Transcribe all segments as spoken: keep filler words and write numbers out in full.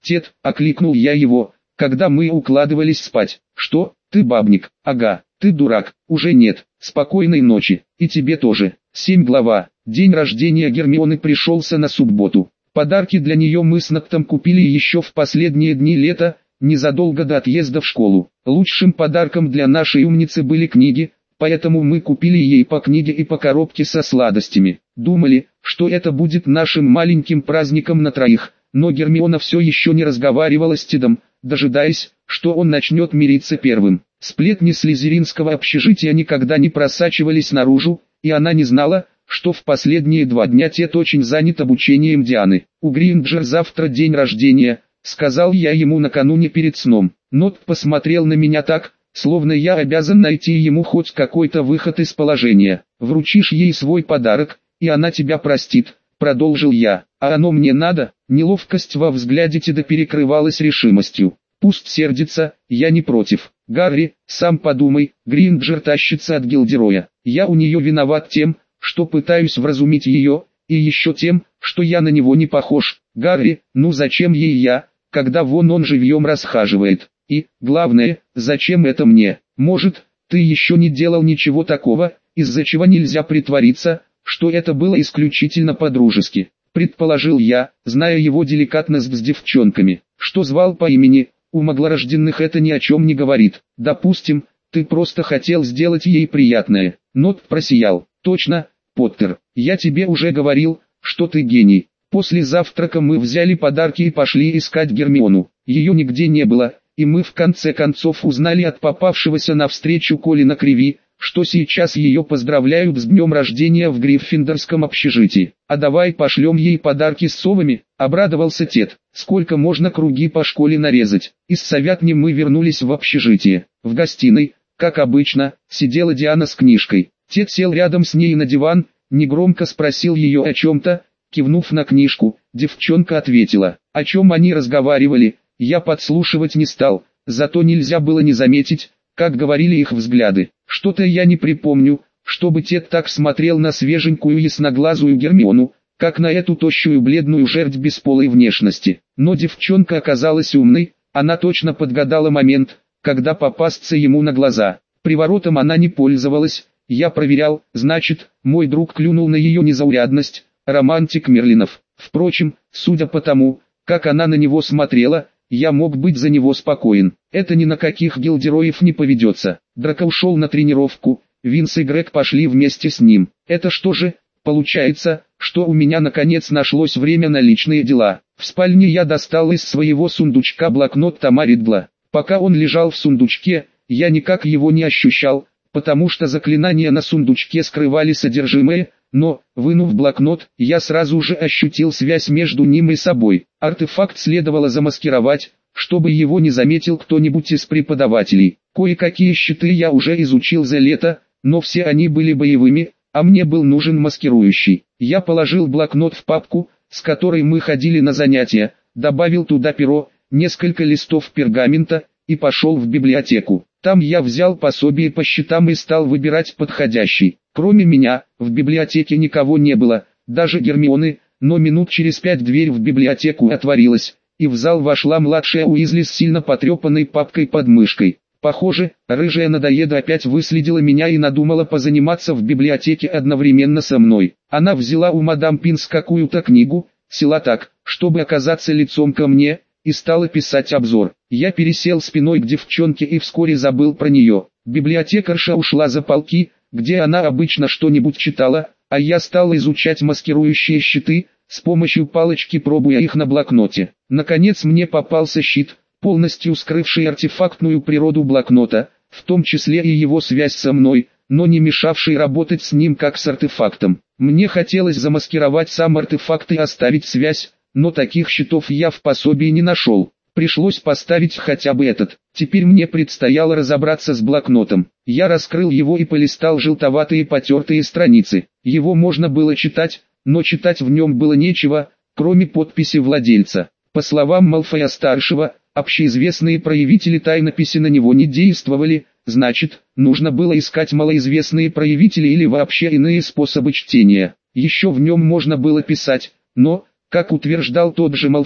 «Тед», — окликнул я его, когда мы укладывались спать. «Что, ты бабник?» «Ага, ты дурак». «Уже нет. Спокойной ночи. И тебе тоже». семь глава. День рождения Гермионы пришелся на субботу. Подарки для нее мы с Ноктом купили еще в последние дни лета, незадолго до отъезда в школу. Лучшим подарком для нашей умницы были книги, поэтому мы купили ей по книге и по коробке со сладостями. Думали, что это будет нашим маленьким праздником на троих, но Гермиона все еще не разговаривала с Тедом, дожидаясь, что он начнет мириться первым. Сплетни слизеринского общежития никогда не просачивались наружу, и она не знала, что в последние два дня Тед очень занят обучением Дианы. «У Гринджер завтра день рождения», — сказал я ему накануне перед сном. Нот посмотрел на меня так, словно я обязан найти ему хоть какой-то выход из положения. «Вручишь ей свой подарок, и она тебя простит», — продолжил я. «А оно мне надо?» Неловкость во взгляде Теда перекрывалась решимостью. «Пусть сердится, я не против. Гарри, сам подумай, Гринджер тащится от Гилдероя. Я у нее виноват тем, что пытаюсь вразумить ее, и еще тем, что я на него не похож. Гарри, ну зачем ей я, когда вон он живьем расхаживает? И, главное, зачем это мне? Может, ты еще не делал ничего такого, из-за чего нельзя притвориться, что это было исключительно по-дружески?» Предположил я, зная его деликатность с девчонками. Что звал по имени, у маглорожденных это ни о чем не говорит. «Допустим, ты просто хотел сделать ей приятное». Нот просиял. «Точно, Поттер, я тебе уже говорил, что ты гений». После завтрака мы взяли подарки и пошли искать Гермиону. Ее нигде не было, и мы в конце концов узнали от попавшегося навстречу Колина Криви, что сейчас ее поздравляют с днем рождения в Гриффиндорском общежитии. «А давай пошлем ей подарки с совами», — обрадовался Тед. «Сколько можно круги по школе нарезать?» Из совятни мы вернулись в общежитие. В гостиной, как обычно, сидела Диана с книжкой. Тед сел рядом с ней на диван, негромко спросил ее о чем-то. Кивнув на книжку, девчонка ответила. О чем они разговаривали, я подслушивать не стал, зато нельзя было не заметить, как говорили их взгляды. Что-то я не припомню, чтобы Тед так смотрел на свеженькую ясноглазую Гермиону, как на эту тощую бледную жертву бесполой внешности. Но девчонка оказалась умной, она точно подгадала момент, когда попасться ему на глаза. Приворотом она не пользовалась, я проверял, значит, мой друг клюнул на ее незаурядность, романтик Мерлинов. Впрочем, судя по тому, как она на него смотрела, я мог быть за него спокоен. Это ни на каких гильдероев не поведется. Драко ушел на тренировку, Винс и Грег пошли вместе с ним. Это что же, получается, что у меня наконец нашлось время на личные дела. В спальне я достал из своего сундучка блокнот Тома Ридла. Пока он лежал в сундучке, я никак его не ощущал, потому что заклинания на сундучке скрывали содержимое, но, вынув блокнот, я сразу же ощутил связь между ним и собой. Артефакт следовало замаскировать, чтобы его не заметил кто-нибудь из преподавателей. Кое-какие щиты я уже изучил за лето, но все они были боевыми, а мне был нужен маскирующий. Я положил блокнот в папку, с которой мы ходили на занятия, добавил туда перо, несколько листов пергамента, и пошел в библиотеку. Там я взял пособие по счетам и стал выбирать подходящий. Кроме меня, в библиотеке никого не было, даже Гермионы, но минут через пять дверь в библиотеку отворилась, и в зал вошла младшая Уизли с сильно потрепанной папкой под мышкой. Похоже, рыжая надоеда опять выследила меня и надумала позаниматься в библиотеке одновременно со мной. Она взяла у мадам Пинс какую-то книгу, села так, чтобы оказаться лицом ко мне, и стала писать обзор. Я пересел спиной к девчонке и вскоре забыл про нее. Библиотекарша ушла за полки, где она обычно что-нибудь читала, а я стал изучать маскирующие щиты, с помощью палочки пробуя их на блокноте. Наконец мне попался щит, полностью скрывший артефактную природу блокнота, в том числе и его связь со мной, но не мешавший работать с ним как с артефактом. Мне хотелось замаскировать сам артефакт и оставить связь, но таких щитов я в пособии не нашел. Пришлось поставить хотя бы этот. Теперь мне предстояло разобраться с блокнотом. Я раскрыл его и полистал желтоватые потертые страницы. Его можно было читать, но читать в нем было нечего, кроме подписи владельца. По словам Малфоя-старшего, общеизвестные проявители тайнописи на него не действовали, значит, нужно было искать малоизвестные проявители или вообще иные способы чтения. Еще в нем можно было писать, но, как утверждал тот же Малфой,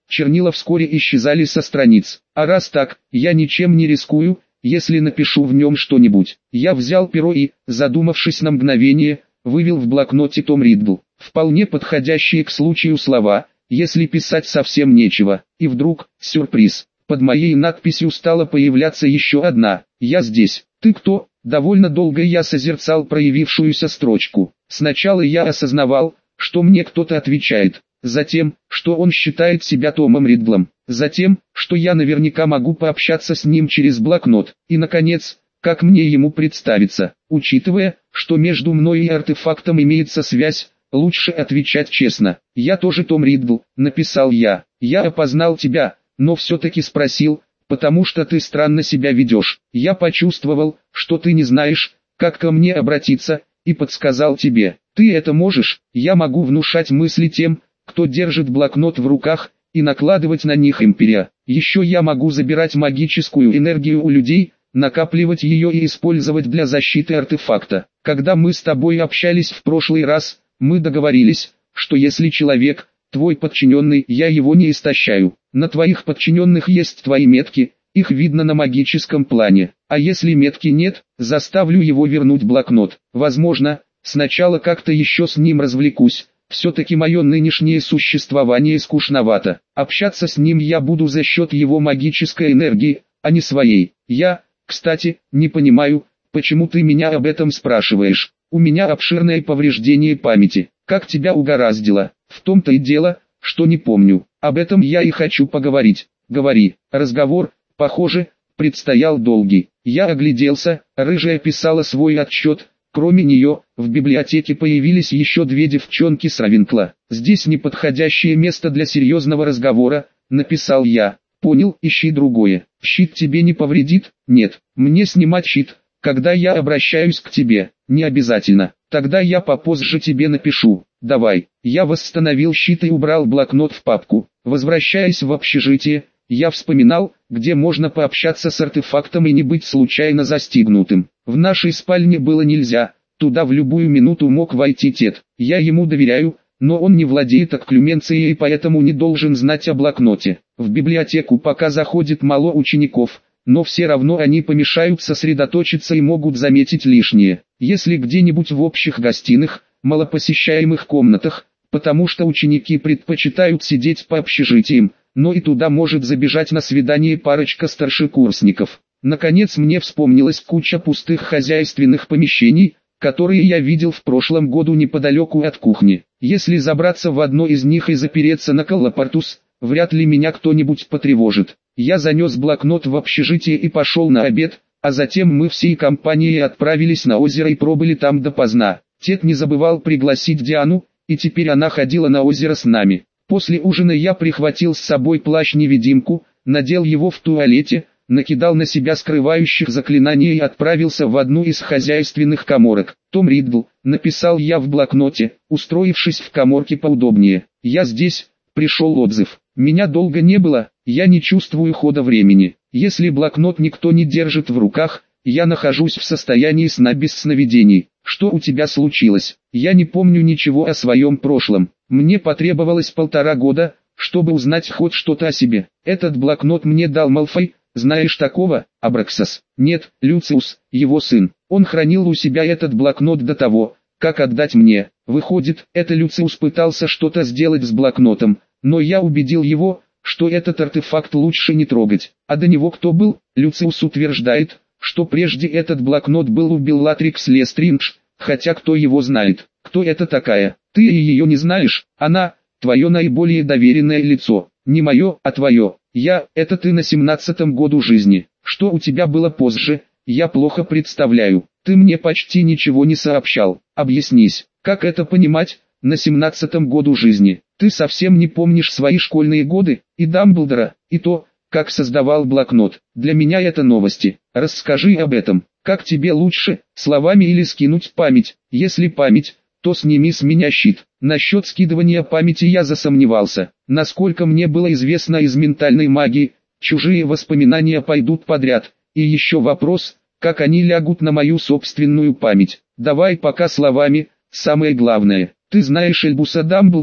чернила вскоре исчезали со страниц. А раз так, я ничем не рискую, если напишу в нем что-нибудь. Я взял перо и, задумавшись на мгновение, вывел в блокноте Том Риддл. Вполне подходящие к случаю слова, если писать совсем нечего. И вдруг, сюрприз, под моей надписью стала появляться еще одна. «Я здесь. Ты кто?» Довольно долго я созерцал проявившуюся строчку. Сначала я осознавал, что мне кто-то отвечает. Затем, что он считает себя Томом Риддлом. Затем, что я наверняка могу пообщаться с ним через блокнот. И наконец, как мне ему представиться. Учитывая, что между мной и артефактом имеется связь, лучше отвечать честно. «Я тоже Том Риддл», — написал я. «Я опознал тебя, но все-таки спросил, потому что ты странно себя ведешь. Я почувствовал, что ты не знаешь, как ко мне обратиться, и подсказал тебе. Ты это можешь?» Я могу внушать мысли тем, кто держит блокнот в руках, и накладывать на них империя. Еще я могу забирать магическую энергию у людей, накапливать ее и использовать для защиты артефакта. Когда мы с тобой общались в прошлый раз, мы договорились, что если человек, твой подчиненный, я его не истощаю. На твоих подчиненных есть твои метки, их видно на магическом плане. А если метки нет, заставлю его вернуть блокнот. Возможно, сначала как-то еще с ним развлекусь. Все-таки мое нынешнее существование скучновато. Общаться с ним я буду за счет его магической энергии, а не своей. Я, кстати, не понимаю, почему ты меня об этом спрашиваешь. У меня обширное повреждение памяти. Как тебя угораздило? В том-то и дело, что не помню. Об этом я и хочу поговорить. Говори. Разговор, похоже, предстоял долгий. Я огляделся, рыжая писала свой отчет. Кроме нее, в библиотеке появились еще две девчонки с Равенкла. «Здесь неподходящее место для серьезного разговора», — написал я. «Понял, ищи другое. Щит тебе не повредит?» «Нет, мне снимать щит, когда я обращаюсь к тебе, не обязательно. Тогда я попозже тебе напишу. Давай». Я восстановил щит и убрал блокнот в папку. Возвращаясь в общежитие, я вспоминал, где можно пообщаться с артефактом и не быть случайно застигнутым. В нашей спальне было нельзя, туда в любую минуту мог войти Тед. Я ему доверяю, но он не владеет окклюменцией и поэтому не должен знать о блокноте. В библиотеку пока заходит мало учеников, но все равно они помешают сосредоточиться и могут заметить лишнее. Если где-нибудь в общих гостиных, малопосещаемых комнатах, потому что ученики предпочитают сидеть по общежитиям, но и туда может забежать на свидание парочка старшекурсников. Наконец мне вспомнилась куча пустых хозяйственных помещений, которые я видел в прошлом году неподалеку от кухни. Если забраться в одно из них и запереться на коллапортус, вряд ли меня кто-нибудь потревожит. Я занес блокнот в общежитие и пошел на обед, а затем мы всей компанией отправились на озеро и пробыли там допоздна. Тед не забывал пригласить Диану, и теперь она ходила на озеро с нами. После ужина я прихватил с собой плащ-невидимку, надел его в туалете, накидал на себя скрывающих заклинания и отправился в одну из хозяйственных каморок. «Том Риддл», — написал я в блокноте, устроившись в каморке поудобнее. «Я здесь», — пришел отзыв. «Меня долго не было, я не чувствую хода времени. Если блокнот никто не держит в руках, я нахожусь в состоянии сна без сновидений. Что у тебя случилось? Я не помню ничего о своем прошлом. Мне потребовалось полтора года, чтобы узнать хоть что-то о себе. Этот блокнот мне дал Малфой. Знаешь такого, Абраксас?» «Нет, Люциус, его сын. Он хранил у себя этот блокнот до того, как отдать мне. Выходит, это Люциус пытался что-то сделать с блокнотом, но я убедил его, что этот артефакт лучше не трогать. А до него кто был?» Люциус утверждает, что прежде этот блокнот был у Беллатрикс Лестриндж, хотя кто его знает. «Кто это такая? Ты и ее не знаешь? Она, твое наиболее доверенное лицо. Не мое, а твое. Я, это ты на семнадцатом году жизни. Что у тебя было позже, я плохо представляю. Ты мне почти ничего не сообщал. Объяснись, как это понимать, на семнадцатом году жизни? Ты совсем не помнишь свои школьные годы, и Дамблдора, и то, как создавал блокнот. Для меня это новости. Расскажи об этом. Как тебе лучше, словами или скинуть память? Если память, то сними с меня щит». Насчет скидывания памяти я засомневался. Насколько мне было известно из ментальной магии, чужие воспоминания пойдут подряд. И еще вопрос, как они лягут на мою собственную память. Давай пока словами, самое главное. Ты знаешь Альбуса Дамблдора?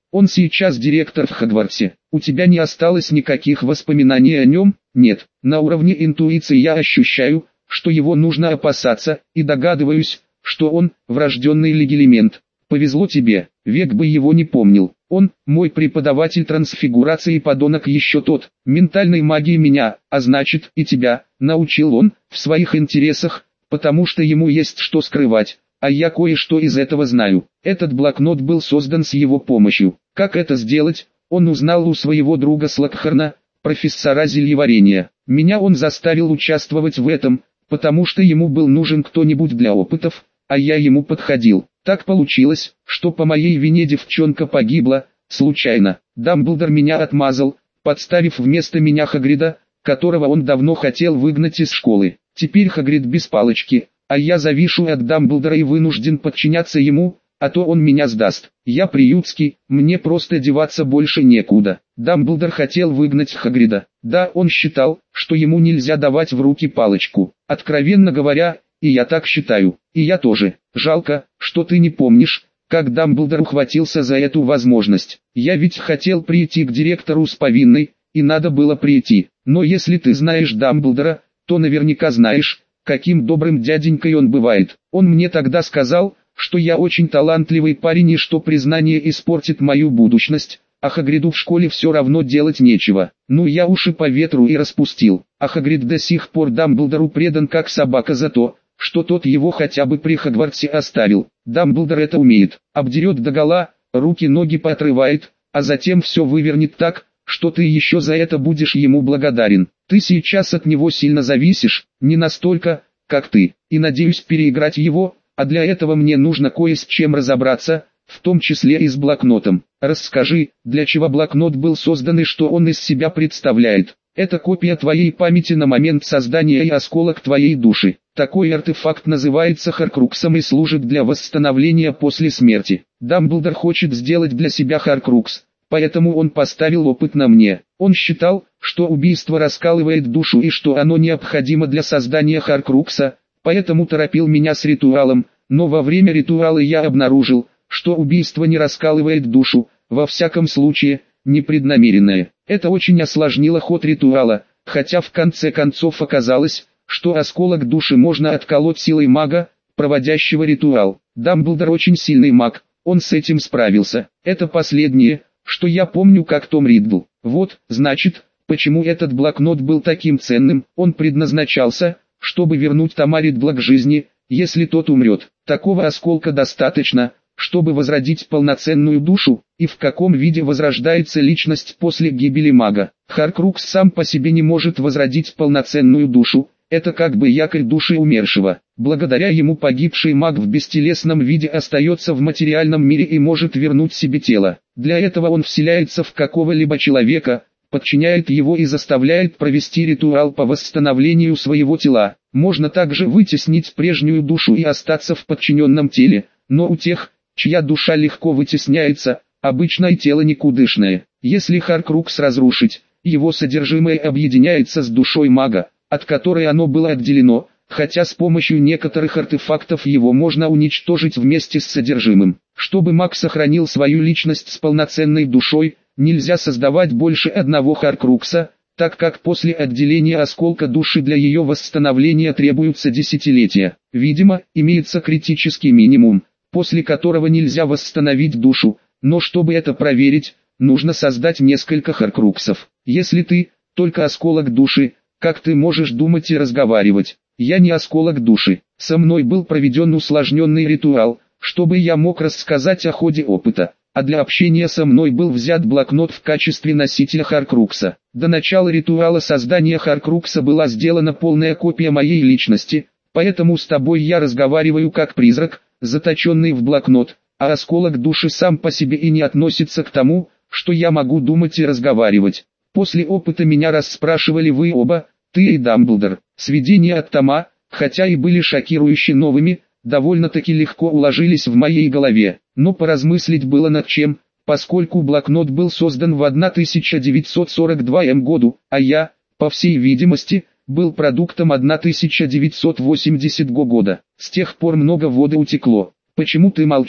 Он сейчас директор в Хогвартсе. У тебя не осталось никаких воспоминаний о нем? Нет. На уровне интуиции я ощущаю, что его нужно опасаться, и догадываюсь, что он – врожденный легилемент. Повезло тебе, век бы его не помнил. Он – мой преподаватель трансфигурации, подонок еще тот. Ментальной магии меня, а значит и тебя, научил он, в своих интересах, потому что ему есть что скрывать. А я кое-что из этого знаю. Этот блокнот был создан с его помощью. Как это сделать, он узнал у своего друга Слокхарна, профессора зельеварения. Меня он заставил участвовать в этом, потому что ему был нужен кто-нибудь для опытов, а я ему подходил. Так получилось, что по моей вине девчонка погибла, случайно. Дамблдор меня отмазал, подставив вместо меня Хагрида, которого он давно хотел выгнать из школы. Теперь Хагрид без палочки, а я завишу от Дамблдора и вынужден подчиняться ему, а то он меня сдаст. Я приютский, мне просто деваться больше некуда. Дамблдор хотел выгнать Хагрида. Да, он считал, что ему нельзя давать в руки палочку. Откровенно говоря, и я так считаю. И я тоже. Жалко, что ты не помнишь, как Дамблдор ухватился за эту возможность. Я ведь хотел прийти к директору с повинной, и надо было прийти. Но если ты знаешь Дамблдора, то наверняка знаешь, каким добрым дяденькой он бывает. Он мне тогда сказал, что я очень талантливый парень и что признание испортит мою будущность, а Хагриду в школе все равно делать нечего. Ну я уши по ветру и распустил. А Хагрид до сих пор Дамблдору предан как собака за то, что тот его хотя бы при Хогвартсе оставил. Дамблдор это умеет. Обдерет догола, руки-ноги поотрывает, а затем все вывернет так, что ты еще за это будешь ему благодарен. Ты сейчас от него сильно зависишь, не настолько, как ты, и надеюсь переиграть его, а для этого мне нужно кое с чем разобраться, в том числе и с блокнотом. Расскажи, для чего блокнот был создан и что он из себя представляет. Это копия твоей памяти на момент создания и осколок твоей души. Такой артефакт называется Хоркруксом и служит для восстановления после смерти. Дамблдор хочет сделать для себя Хоркрукс, поэтому он поставил опыт на мне. Он считал, что убийство раскалывает душу и что оно необходимо для создания Хоркрукса, поэтому торопил меня с ритуалом, но во время ритуала я обнаружил, что убийство не раскалывает душу, во всяком случае, непреднамеренное. Это очень осложнило ход ритуала, хотя в конце концов оказалось, что осколок души можно отколоть силой мага, проводящего ритуал. Дамблдор очень сильный маг, он с этим справился. Это последнее, что я помню как Том Риддл. Вот, значит, почему этот блокнот был таким ценным. Он предназначался, чтобы вернуть Тома Риддла к жизни, если тот умрет. Такого осколка достаточно, чтобы возродить полноценную душу, и в каком виде возрождается личность после гибели мага. Хоркрукс сам по себе не может возродить полноценную душу, это как бы якорь души умершего. Благодаря ему погибший маг в бестелесном виде остается в материальном мире и может вернуть себе тело. Для этого он вселяется в какого-либо человека, подчиняет его и заставляет провести ритуал по восстановлению своего тела. Можно также вытеснить прежнюю душу и остаться в подчиненном теле, но у тех, чья душа легко вытесняется, обычно и тело никудышное. Если Хоркрукс разрушить, его содержимое объединяется с душой мага, от которой оно было отделено, хотя с помощью некоторых артефактов его можно уничтожить вместе с содержимым. Чтобы маг сохранил свою личность с полноценной душой, нельзя создавать больше одного Хоркрукса, так как после отделения осколка души для ее восстановления требуются десятилетия. Видимо, имеется критический минимум, после которого нельзя восстановить душу, но чтобы это проверить, нужно создать несколько Хоркруксов. Если ты, только осколок души, как ты можешь думать и разговаривать? Я не осколок души. Со мной был проведен усложненный ритуал, чтобы я мог рассказать о ходе опыта, а для общения со мной был взят блокнот в качестве носителя Хоркрукса. До начала ритуала создания Хоркрукса была сделана полная копия моей личности, поэтому с тобой я разговариваю как призрак, заточенный в блокнот, а осколок души сам по себе и не относится к тому, что я могу думать и разговаривать. После опыта меня расспрашивали вы оба, ты и Дамблдор. Сведения от Тома, хотя и были шокирующе новыми, довольно-таки легко уложились в моей голове, но поразмыслить было над чем, поскольку блокнот был создан в тысяча девятьсот сорок втором году, а я, по всей видимости, был продуктом тысяча девятьсот восьмидесятого года. С тех пор много воды утекло. Почему ты молчишь?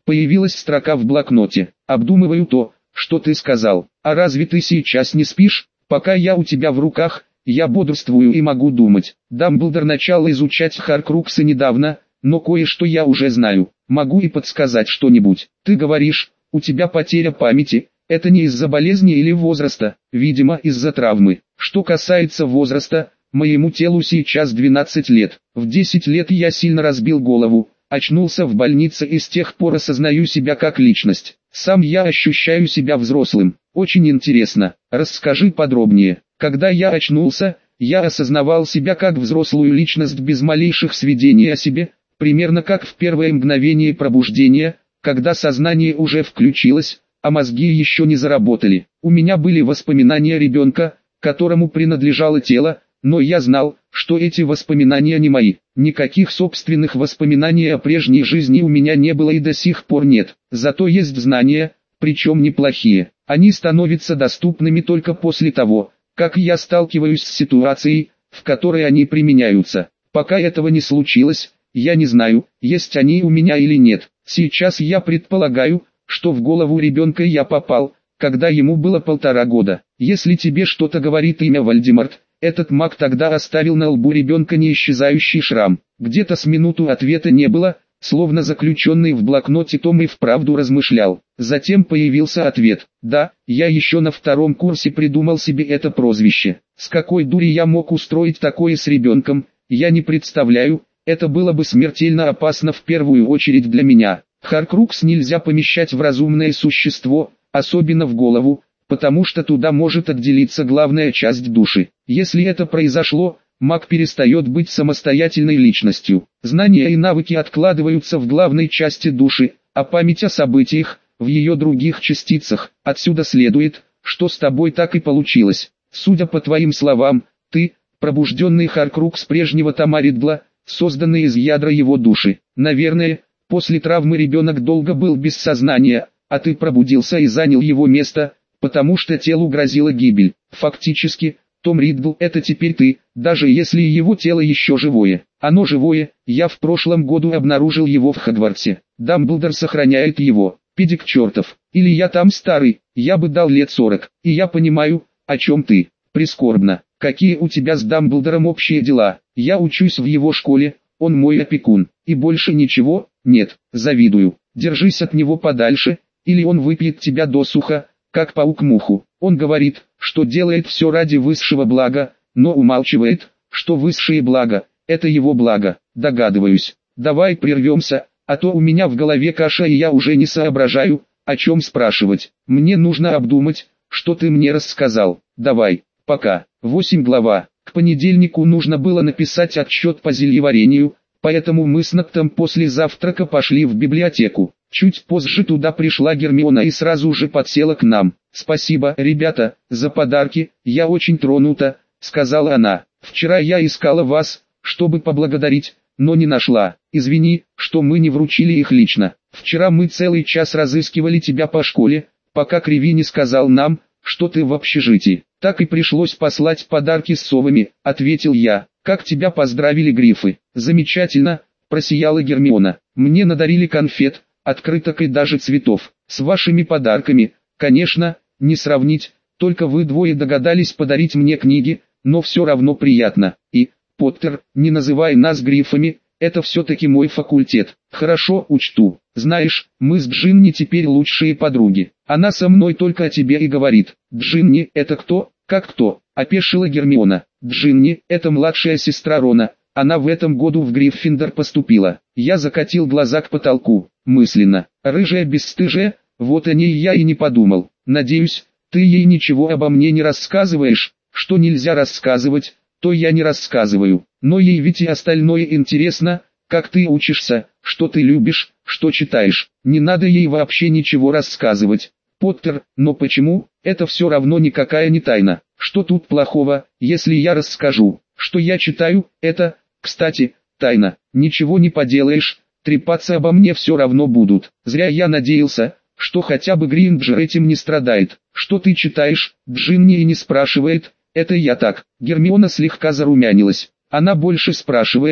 Появилась строка в блокноте. Обдумываю то, что ты сказал. А разве ты сейчас не спишь? Пока я у тебя в руках, я бодрствую и могу думать. Дамблдор начал изучать Хоркруксы недавно, но кое-что я уже знаю. Могу и подсказать что-нибудь. Ты говоришь, у тебя потеря памяти. Это не из-за болезни или возраста, видимо из-за травмы. Что касается возраста, моему телу сейчас двенадцать лет. В десять лет я сильно разбил голову, очнулся в больнице и с тех пор осознаю себя как личность. Сам я ощущаю себя взрослым. Очень интересно, расскажи подробнее. Когда я очнулся, я осознавал себя как взрослую личность без малейших сведений о себе, примерно как в первое мгновение пробуждения, когда сознание уже включилось, а мозги еще не заработали. У меня были воспоминания ребенка, которому принадлежало тело, но я знал, что эти воспоминания не мои. Никаких собственных воспоминаний о прежней жизни у меня не было и до сих пор нет. Зато есть знания, причем неплохие. Они становятся доступными только после того, как я сталкиваюсь с ситуацией, в которой они применяются. Пока этого не случилось, я не знаю, есть они у меня или нет. Сейчас я предполагаю, что в голову ребенка я попал, когда ему было полтора года. Если тебе что-то говорит имя Вальдемарт, этот маг тогда оставил на лбу ребенка неисчезающий шрам. Где-то с минуту ответа не было, словно заключенный в блокноте Том и вправду размышлял. Затем появился ответ. Да, я еще на втором курсе придумал себе это прозвище. С какой дури я мог устроить такое с ребенком, я не представляю, это было бы смертельно опасно в первую очередь для меня. Хоркрукс нельзя помещать в разумное существо, особенно в голову, потому что туда может отделиться главная часть души. Если это произошло, маг перестает быть самостоятельной личностью. Знания и навыки откладываются в главной части души, а память о событиях – в ее других частицах. Отсюда следует, что с тобой так и получилось. Судя по твоим словам, ты – пробужденный Хоркрукс прежнего Тома Риддла, созданный из ядра его души. Наверное, после травмы ребенок долго был без сознания, а ты пробудился и занял его место, потому что телу грозила гибель. Фактически, Том Риддл – это теперь ты, даже если его тело еще живое. Оно живое, я в прошлом году обнаружил его в Хогвартсе. Дамблдор сохраняет его. Педик чертов. Или я там старый, я бы дал лет сорок. И я понимаю, о чем ты. Прискорбно. Какие у тебя с Дамблдором общие дела? Я учусь в его школе, он мой опекун. И больше ничего? Нет, завидую. Держись от него подальше, или он выпьет тебя досуха, как паук муху. Он говорит, что делает все ради высшего блага, но умалчивает, что высшее благо – это его благо. Догадываюсь. Давай прервемся, а то у меня в голове каша и я уже не соображаю, о чем спрашивать. Мне нужно обдумать, что ты мне рассказал. Давай, пока. восемь глава. К понедельнику нужно было написать отчет по зельеварению, поэтому мы с Нактом после завтрака пошли в библиотеку. Чуть позже туда пришла Гермиона и сразу же подсела к нам. «Спасибо, ребята, за подарки, я очень тронута», — сказала она. «Вчера я искала вас, чтобы поблагодарить, но не нашла. Извини, что мы не вручили их лично. Вчера мы целый час разыскивали тебя по школе, пока Криви не сказал нам, что ты в общежитии. Так и пришлось послать подарки с совами», — ответил я. «Как тебя поздравили грифы?» «Замечательно», — просияла Гермиона. «Мне надарили конфет, открыток и даже цветов. С вашими подарками, конечно, не сравнить, только вы двое догадались подарить мне книги, но все равно приятно. И, Поттер, не называй нас грифами, это все-таки мой факультет». «Хорошо, учту. Знаешь, мы с Джинни теперь лучшие подруги. Она со мной только о тебе и говорит». «Джинни, это кто?» «Как кто?» – опешила Гермиона. «Джинни – это младшая сестра Рона, она в этом году в Гриффиндор поступила». Я закатил глаза к потолку, мысленно. Рыжая бесстыжая, вот о ней я и не подумал. «Надеюсь, ты ей ничего обо мне не рассказываешь?» «Что нельзя рассказывать, то я не рассказываю. Но ей ведь и остальное интересно, как ты учишься, что ты любишь, что читаешь. Не надо ей вообще ничего рассказывать. Поттер, но почему? Это все равно никакая не тайна. Что тут плохого, если я расскажу, что я читаю? Это, кстати, тайна. Ничего не поделаешь, трепаться обо мне все равно будут. Зря я надеялся, что хотя бы Гринджер этим не страдает. Что ты читаешь? Джинни и не спрашивает, это я так. Гермиона слегка зарумянилась. Она больше спрашивает,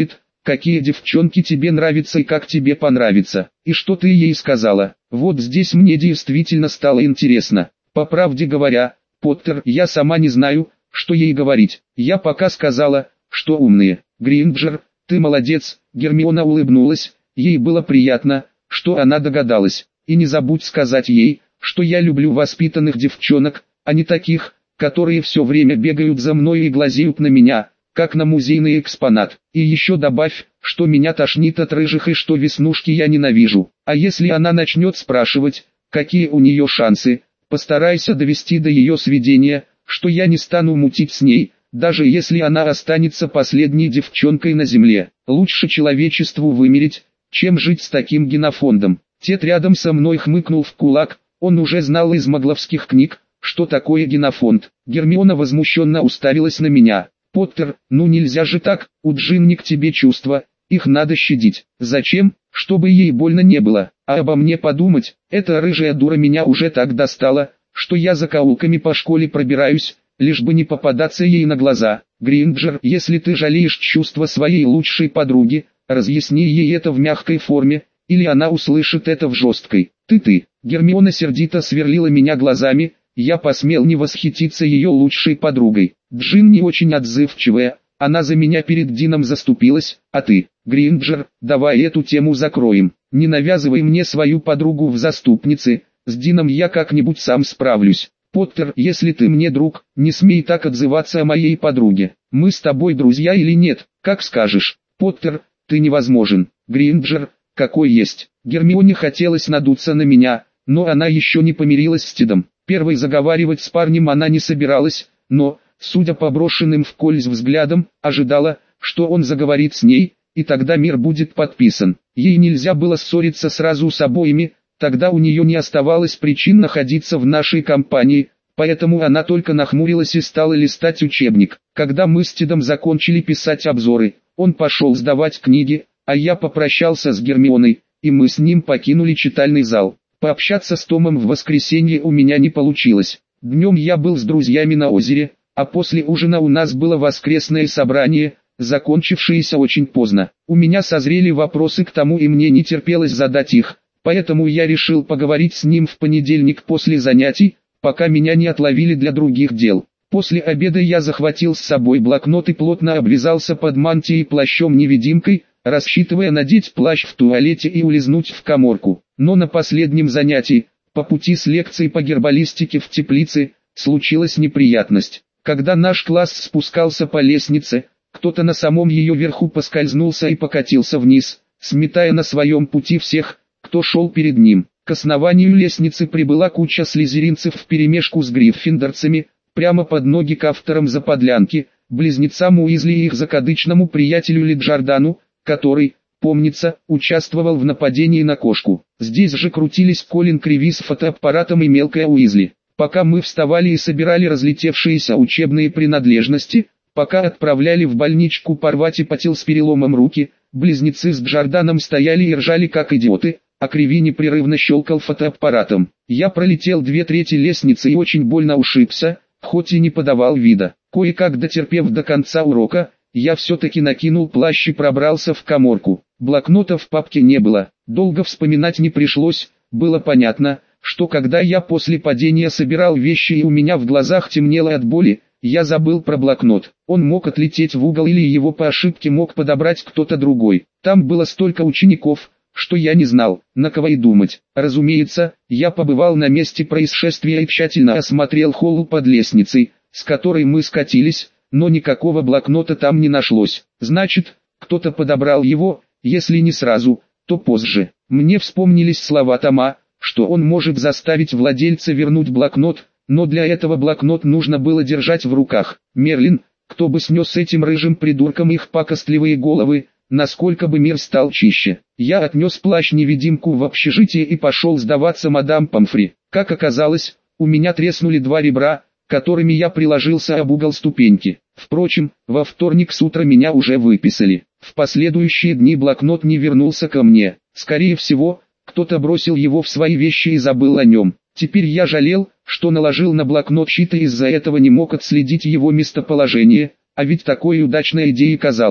какие девчонки тебе нравятся и как тебе понравится. И что ты ей сказала? Вот здесь мне действительно стало интересно. По правде говоря, Поттер, я сама не знаю, что ей говорить. Я пока сказала, что умные. Гринджер, ты молодец. Гермиона улыбнулась, ей было приятно, что она догадалась. И не забудь сказать ей, что я люблю воспитанных девчонок, а не таких, которые все время бегают за мной и глазеют на меня, как на музейный экспонат. И еще добавь, что меня тошнит от рыжих и что веснушки я ненавижу. А если она начнет спрашивать, какие у нее шансы, постарайся довести до ее сведения, что я не стану мутить с ней, даже если она останется последней девчонкой на земле. Лучше человечеству вымереть, чем жить с таким генофондом. Тед рядом со мной хмыкнул в кулак, он уже знал из магловских книг, что такое генофонд. Гермиона возмущенно уставилась на меня. Поттер, ну нельзя же так, у Джинни к тебе чувства, их надо щадить. Зачем? Чтобы ей больно не было. А обо мне подумать, эта рыжая дура меня уже так достала, что я закоулками по школе пробираюсь, лишь бы не попадаться ей на глаза. Гринджер, если ты жалеешь чувства своей лучшей подруги, разъясни ей это в мягкой форме, или она услышит это в жесткой. Ты-ты. Гермиона сердито сверлила меня глазами, я посмел не восхититься ее лучшей подругой. Джинни очень отзывчивая, она за меня перед Дином заступилась, а ты, Гринджер, давай эту тему закроем. Не навязывай мне свою подругу в заступницы, с Дином я как-нибудь сам справлюсь. Поттер, если ты мне друг, не смей так отзываться о моей подруге. Мы с тобой друзья или нет, как скажешь. Поттер, ты невозможен. Гринджер, какой есть. Гермионе хотелось надуться на меня, но она еще не помирилась с Тедом. Первой заговаривать с парнем она не собиралась, но, судя по брошенным вкользь взглядам, ожидала, что он заговорит с ней, и тогда мир будет подписан. Ей нельзя было ссориться сразу с обоими, тогда у нее не оставалось причин находиться в нашей компании, поэтому она только нахмурилась и стала листать учебник. Когда мы с Тедом закончили писать обзоры, он пошел сдавать книги, а я попрощался с Гермионой, и мы с ним покинули читальный зал. Пообщаться с Томом в воскресенье у меня не получилось. Днем я был с друзьями на озере, а после ужина у нас было воскресное собрание, закончившееся очень поздно. У меня созрели вопросы к тому и мне не терпелось задать их, поэтому я решил поговорить с ним в понедельник после занятий, пока меня не отловили для других дел. После обеда я захватил с собой блокнот и плотно обвязался под мантией плащом-невидимкой, рассчитывая надеть плащ в туалете и улизнуть в каморку. Но на последнем занятии, по пути с лекцией по гербалистике в теплице, случилась неприятность. Когда наш класс спускался по лестнице, кто-то на самом ее верху поскользнулся и покатился вниз, сметая на своем пути всех, кто шел перед ним. К основанию лестницы прибыла куча слизеринцев вперемешку с гриффиндорцами, прямо под ноги к авторам заподлянки, близнецам Уизли и их закадычному приятелю Леджардану, который, помнится, участвовал в нападении на кошку. Здесь же крутились Колин Криви с фотоаппаратом и мелкая Уизли. Пока мы вставали и собирали разлетевшиеся учебные принадлежности, пока отправляли в больничку порвать и потел с переломом руки, близнецы с Джорданом стояли и ржали как идиоты, а Криви непрерывно щелкал фотоаппаратом. Я пролетел две трети лестницы и очень больно ушибся, хоть и не подавал вида. Кое-как дотерпев до конца урока, я все-таки накинул плащ и пробрался в каморку. Блокнота в папке не было, долго вспоминать не пришлось, было понятно, что когда я после падения собирал вещи и у меня в глазах темнело от боли, я забыл про блокнот. Он мог отлететь в угол или его по ошибке мог подобрать кто-то другой. Там было столько учеников, что я не знал, на кого и думать. Разумеется, я побывал на месте происшествия и тщательно осмотрел холл под лестницей, с которой мы скатились, но никакого блокнота там не нашлось. Значит, кто-то подобрал его, если не сразу, то позже. Мне вспомнились слова Тома, что он может заставить владельца вернуть блокнот, но для этого блокнот нужно было держать в руках. Мерлин, кто бы снес этим рыжим придуркам их пакостливые головы, насколько бы мир стал чище. Я отнес плащ-невидимку в общежитие и пошел сдаваться мадам Помфри. Как оказалось, у меня треснули два ребра, которыми я приложился об угол ступеньки. Впрочем, во вторник с утра меня уже выписали. В последующие дни блокнот не вернулся ко мне. Скорее всего, кто-то бросил его в свои вещи и забыл о нем. Теперь я жалел, что наложил на блокнот щит и из-за этого не мог отследить его местоположение, а ведь такой удачной идеей казалось.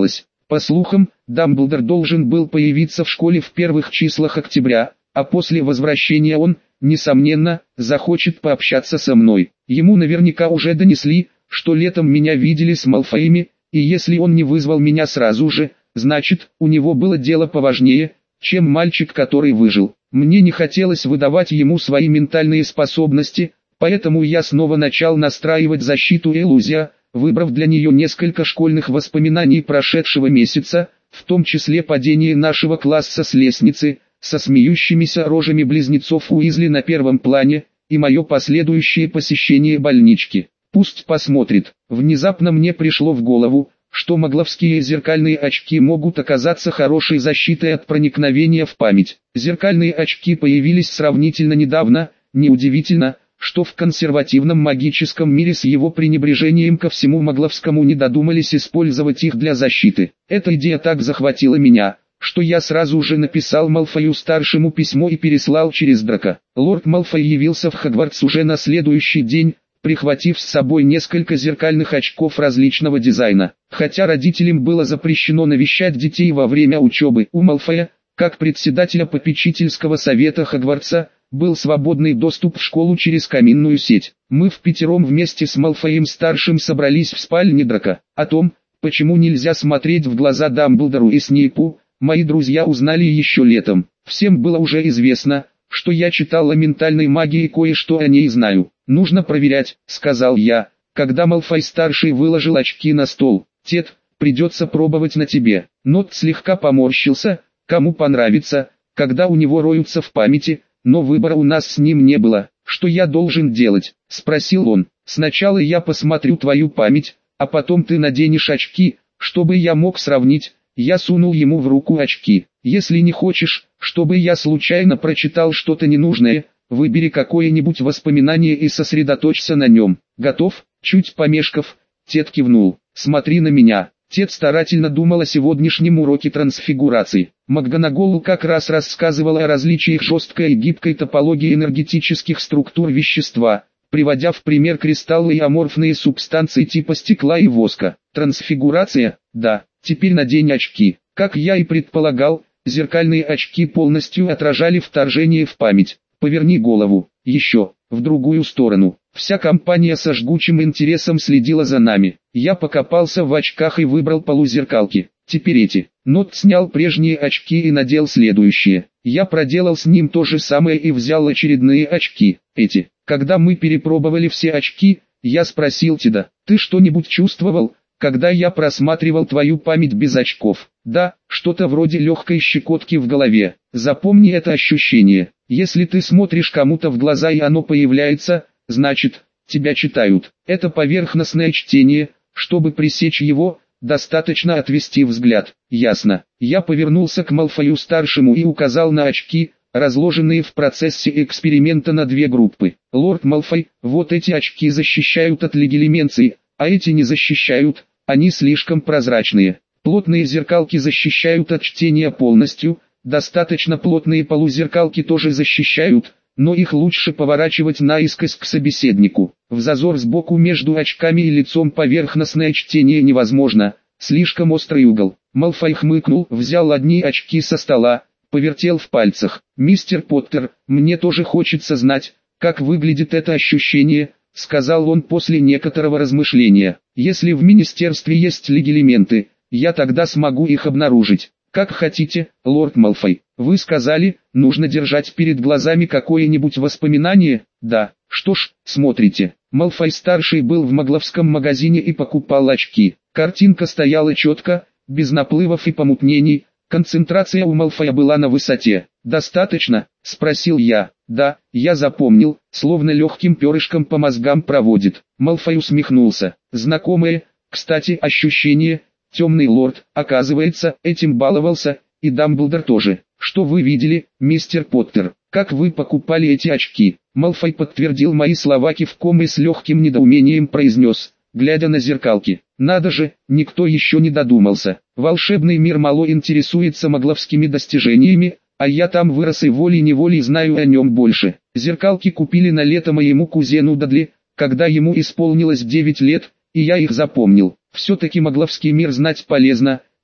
По слухам, Дамблдор должен был появиться в школе в первых числах октября, а после возвращения он, несомненно, захочет пообщаться со мной. Ему наверняка уже донесли, что летом меня видели с Малфоями, и если он не вызвал меня сразу же, значит, у него было дело поважнее, чем мальчик, который выжил. Мне не хотелось выдавать ему свои ментальные способности, поэтому я снова начал настраивать защиту Элузия, выбрав для нее несколько школьных воспоминаний прошедшего месяца, в том числе падение нашего класса с лестницы, со смеющимися рожами близнецов Уизли на первом плане, и мое последующее посещение больнички. Пусть посмотрит. Внезапно мне пришло в голову, что магловские зеркальные очки могут оказаться хорошей защитой от проникновения в память. Зеркальные очки появились сравнительно недавно, неудивительно, что в консервативном магическом мире с его пренебрежением ко всему магловскому не додумались использовать их для защиты. Эта идея так захватила меня, что я сразу же написал Малфою-старшему письмо и переслал через Драко. Лорд Малфой явился в Хогвартс уже на следующий день, прихватив с собой несколько зеркальных очков различного дизайна. Хотя родителям было запрещено навещать детей во время учебы, у Малфоя, как председателя попечительского совета Хогвартса, был свободный доступ в школу через каминную сеть. Мы впятером вместе с Малфоем-старшим собрались в спальне Драко. О том, почему нельзя смотреть в глаза Дамблдору и Снейпу, мои друзья узнали еще летом. Всем было уже известно, что я читал о ментальной магии и кое-что о ней знаю. «Нужно проверять», — сказал я, когда Малфой-старший выложил очки на стол. «Тед, придется пробовать на тебе». Нот слегка поморщился, кому понравится, когда у него роются в памяти, но выбора у нас с ним не было. «Что я должен делать?» — спросил он. «Сначала я посмотрю твою память, а потом ты наденешь очки, чтобы я мог сравнить». Я сунул ему в руку очки. «Если не хочешь, чтобы я случайно прочитал что-то ненужное, выбери какое-нибудь воспоминание и сосредоточься на нем. Готов?» Чуть помешков, Тед кивнул. «Смотри на меня». Тед старательно думал о сегодняшнем уроке трансфигурации. МакГонагал как раз рассказывала о различиях жесткой и гибкой топологии энергетических структур вещества, приводя в пример кристаллы и аморфные субстанции типа стекла и воска. Трансфигурация? Да. Теперь надень очки. Как я и предполагал, зеркальные очки полностью отражали вторжение в память. Поверни голову. Еще. В другую сторону. Вся компания со жгучим интересом следила за нами. Я покопался в очках и выбрал полузеркалки. Теперь эти. Нот снял прежние очки и надел следующие. Я проделал с ним то же самое и взял очередные очки. Эти. Когда мы перепробовали все очки, я спросил Теда: «Ты что-нибудь чувствовал, когда я просматривал твою память без очков?» «Да, что-то вроде легкой щекотки в голове. Запомни это ощущение. Если ты смотришь кому-то в глаза и оно появляется, значит, тебя читают. Это поверхностное чтение. Чтобы пресечь его, достаточно отвести взгляд». «Ясно». Я повернулся к Малфою-старшему и указал на очки, разложенные в процессе эксперимента на две группы. «Лорд Малфой, вот эти очки защищают от легилименции, а эти не защищают, они слишком прозрачные. Плотные зеркалки защищают от чтения полностью, достаточно плотные полузеркалки тоже защищают, но их лучше поворачивать наискось к собеседнику. В зазор сбоку между очками и лицом поверхностное чтение невозможно, слишком острый угол». Малфой хмыкнул, взял одни очки со стола, повертел в пальцах. «Мистер Поттер, мне тоже хочется знать, как выглядит это ощущение», — сказал он после некоторого размышления. «Если в министерстве есть легилименты, я тогда смогу их обнаружить». «Как хотите, лорд Малфой. Вы сказали, нужно держать перед глазами какое-нибудь воспоминание?» «Да. Что ж, смотрите». Малфой-старший был в магловском магазине и покупал очки. Картинка стояла четко, без наплывов и помутнений. Концентрация у Малфоя была на высоте. «Достаточно?» — спросил я. «Да, я запомнил, словно легким перышком по мозгам проводит». Малфой усмехнулся. «Знакомое, кстати, ощущение. Темный лорд, оказывается, этим баловался, и Дамблдор тоже. Что вы видели, мистер Поттер? Как вы покупали эти очки?» Малфой подтвердил мои слова кивком и с легким недоумением произнес, глядя на зеркалки: «Надо же, никто еще не додумался. Волшебный мир мало интересуется магловскими достижениями, а я там вырос и волей-неволей знаю о нем больше. Зеркалки купили на лето моему кузену Дадли, когда ему исполнилось девять лет, и я их запомнил. Все-таки магловский мир знать полезно,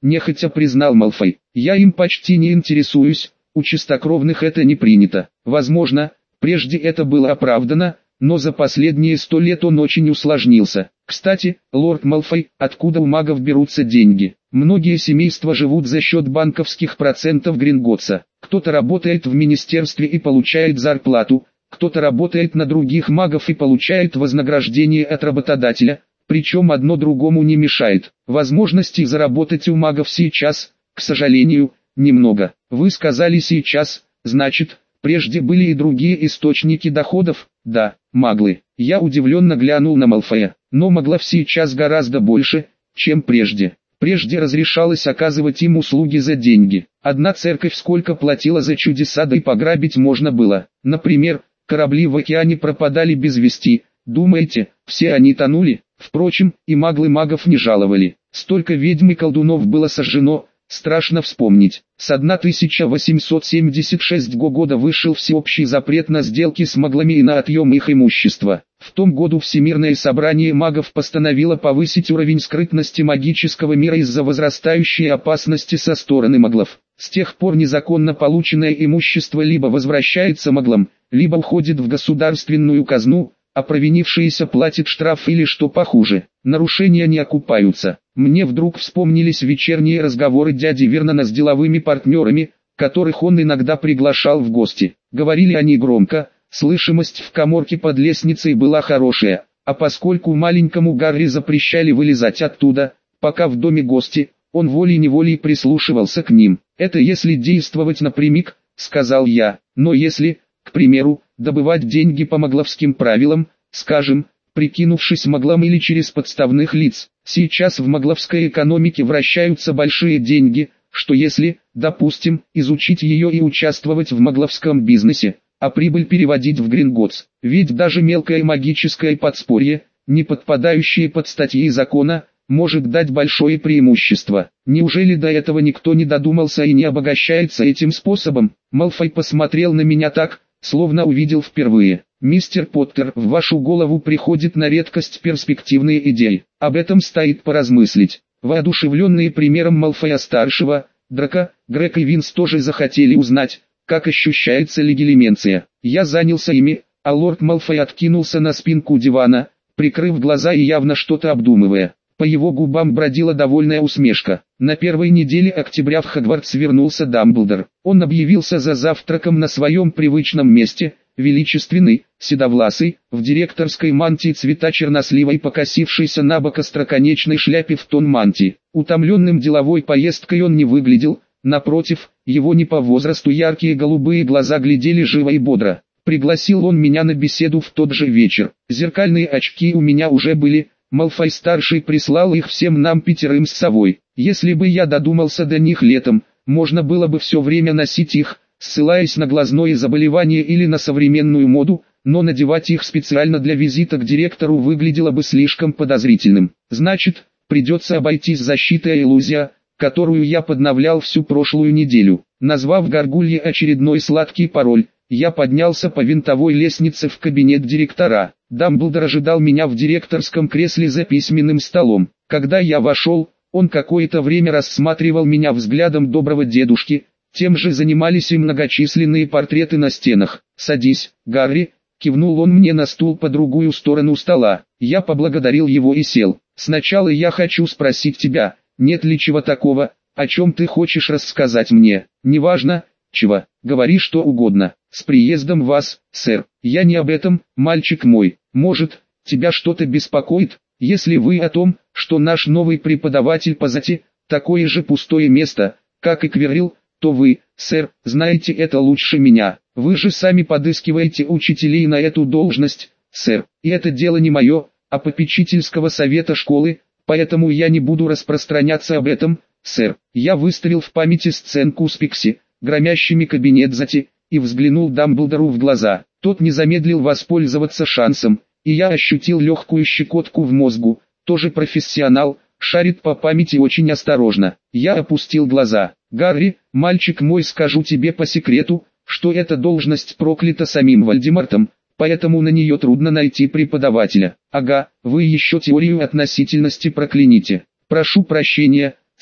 нехотя признал Малфой. Я им почти не интересуюсь, у чистокровных это не принято. Возможно, прежде это было оправдано, но за последние сто лет он очень усложнился. Кстати, лорд Малфой, откуда у магов берутся деньги? Многие семейства живут за счет банковских процентов Гринготтса. Кто-то работает в министерстве и получает зарплату, кто-то работает на других магов и получает вознаграждение от работодателя, причем одно другому не мешает. Возможностей заработать у магов сейчас, к сожалению, немного. Вы сказали сейчас, значит, прежде были и другие источники доходов? Да, маглы. Я удивленно глянул на Малфоя, но маглов сейчас гораздо больше, чем прежде. Прежде разрешалось оказывать им услуги за деньги. Одна церковь сколько платила за чудеса, да и пограбить можно было. Например, корабли в океане пропадали без вести. Думаете, все они тонули? Впрочем, и маглы магов не жаловали. Столько ведьм и колдунов было сожжено, страшно вспомнить. С тысяча восемьсот семьдесят шестого года вышел всеобщий запрет на сделки с маглами и на отъем их имущества. В том году Всемирное собрание магов постановило повысить уровень скрытности магического мира из-за возрастающей опасности со стороны маглов. С тех пор незаконно полученное имущество либо возвращается маглам, либо уходит в государственную казну, а провинившиеся платят штраф или, что похуже, нарушения не окупаются. Мне вдруг вспомнились вечерние разговоры дяди Вернона с деловыми партнерами, которых он иногда приглашал в гости. Говорили они громко, слышимость в каморке под лестницей была хорошая, а поскольку маленькому Гарри запрещали вылезать оттуда, пока в доме гости, он волей-неволей прислушивался к ним. «Это если действовать напрямик», — сказал я, «но если, к примеру, добывать деньги по магловским правилам, скажем, прикинувшись маглом или через подставных лиц. Сейчас в магловской экономике вращаются большие деньги, что если, допустим, изучить ее и участвовать в магловском бизнесе, а прибыль переводить в Гринготтс, ведь даже мелкое магическое подспорье, не подпадающее под статьи закона, может дать большое преимущество. Неужели до этого никто не додумался и не обогащается этим способом?» Малфой посмотрел на меня так, словно увидел впервые. «Мистер Поттер, в вашу голову приходит на редкость перспективные идеи. Об этом стоит поразмыслить». Воодушевленные примером Малфоя-старшего, Драко, Грег и Винс тоже захотели узнать, как ощущается легилименция. Я занялся ими, а лорд Малфой откинулся на спинку дивана, прикрыв глаза и явно что-то обдумывая. По его губам бродила довольная усмешка. На первой неделе октября в Хогвартс вернулся Дамблдор. Он объявился за завтраком на своем привычном месте, величественный, седовласый, в директорской мантии цвета чернослива и покосившейся на бок остроконечной шляпе в тон мантии. Утомленным деловой поездкой он не выглядел, напротив, его не по возрасту яркие голубые глаза глядели живо и бодро. Пригласил он меня на беседу в тот же вечер. Зеркальные очки у меня уже были, Малфой-старший прислал их всем нам пятерым с собой. Если бы я додумался до них летом, можно было бы все время носить их, ссылаясь на глазное заболевание или на современную моду, но надевать их специально для визита к директору выглядело бы слишком подозрительным. Значит, придется обойтись защитой иллюзия, которую я подновлял всю прошлую неделю. Назвав Гаргулье очередной сладкий пароль, я поднялся по винтовой лестнице в кабинет директора. Дамблдор ожидал меня в директорском кресле за письменным столом. Когда я вошел, он какое-то время рассматривал меня взглядом доброго дедушки, тем же занимались и многочисленные портреты на стенах. «Садись, Гарри», — кивнул он мне на стул по другую сторону стола. Я поблагодарил его и сел. «Сначала я хочу спросить тебя, нет ли чего такого, о чем ты хочешь рассказать мне? Неважно, чего, говори что угодно. С приездом вас, сэр. Я не об этом, мальчик мой. Может, тебя что-то беспокоит? Если вы о том, что наш новый преподаватель по зате, такое же пустое место, как и Квиррилл, то вы, сэр, знаете это лучше меня. Вы же сами подыскиваете учителей на эту должность, сэр. И это дело не мое, а попечительского совета школы, поэтому я не буду распространяться об этом, сэр. Я выставил в памяти сценку с Пикси, громящими кабинет зате, и взглянул Дамблдору в глаза. Тот не замедлил воспользоваться шансом, и я ощутил легкую щекотку в мозгу. Тоже профессионал, шарит по памяти очень осторожно. Я опустил глаза. «Гарри, мальчик мой, скажу тебе по секрету, что эта должность проклята самим Вальдемортом, поэтому на нее трудно найти преподавателя». «Ага, вы еще теорию относительности прокляните». «Прошу прощения,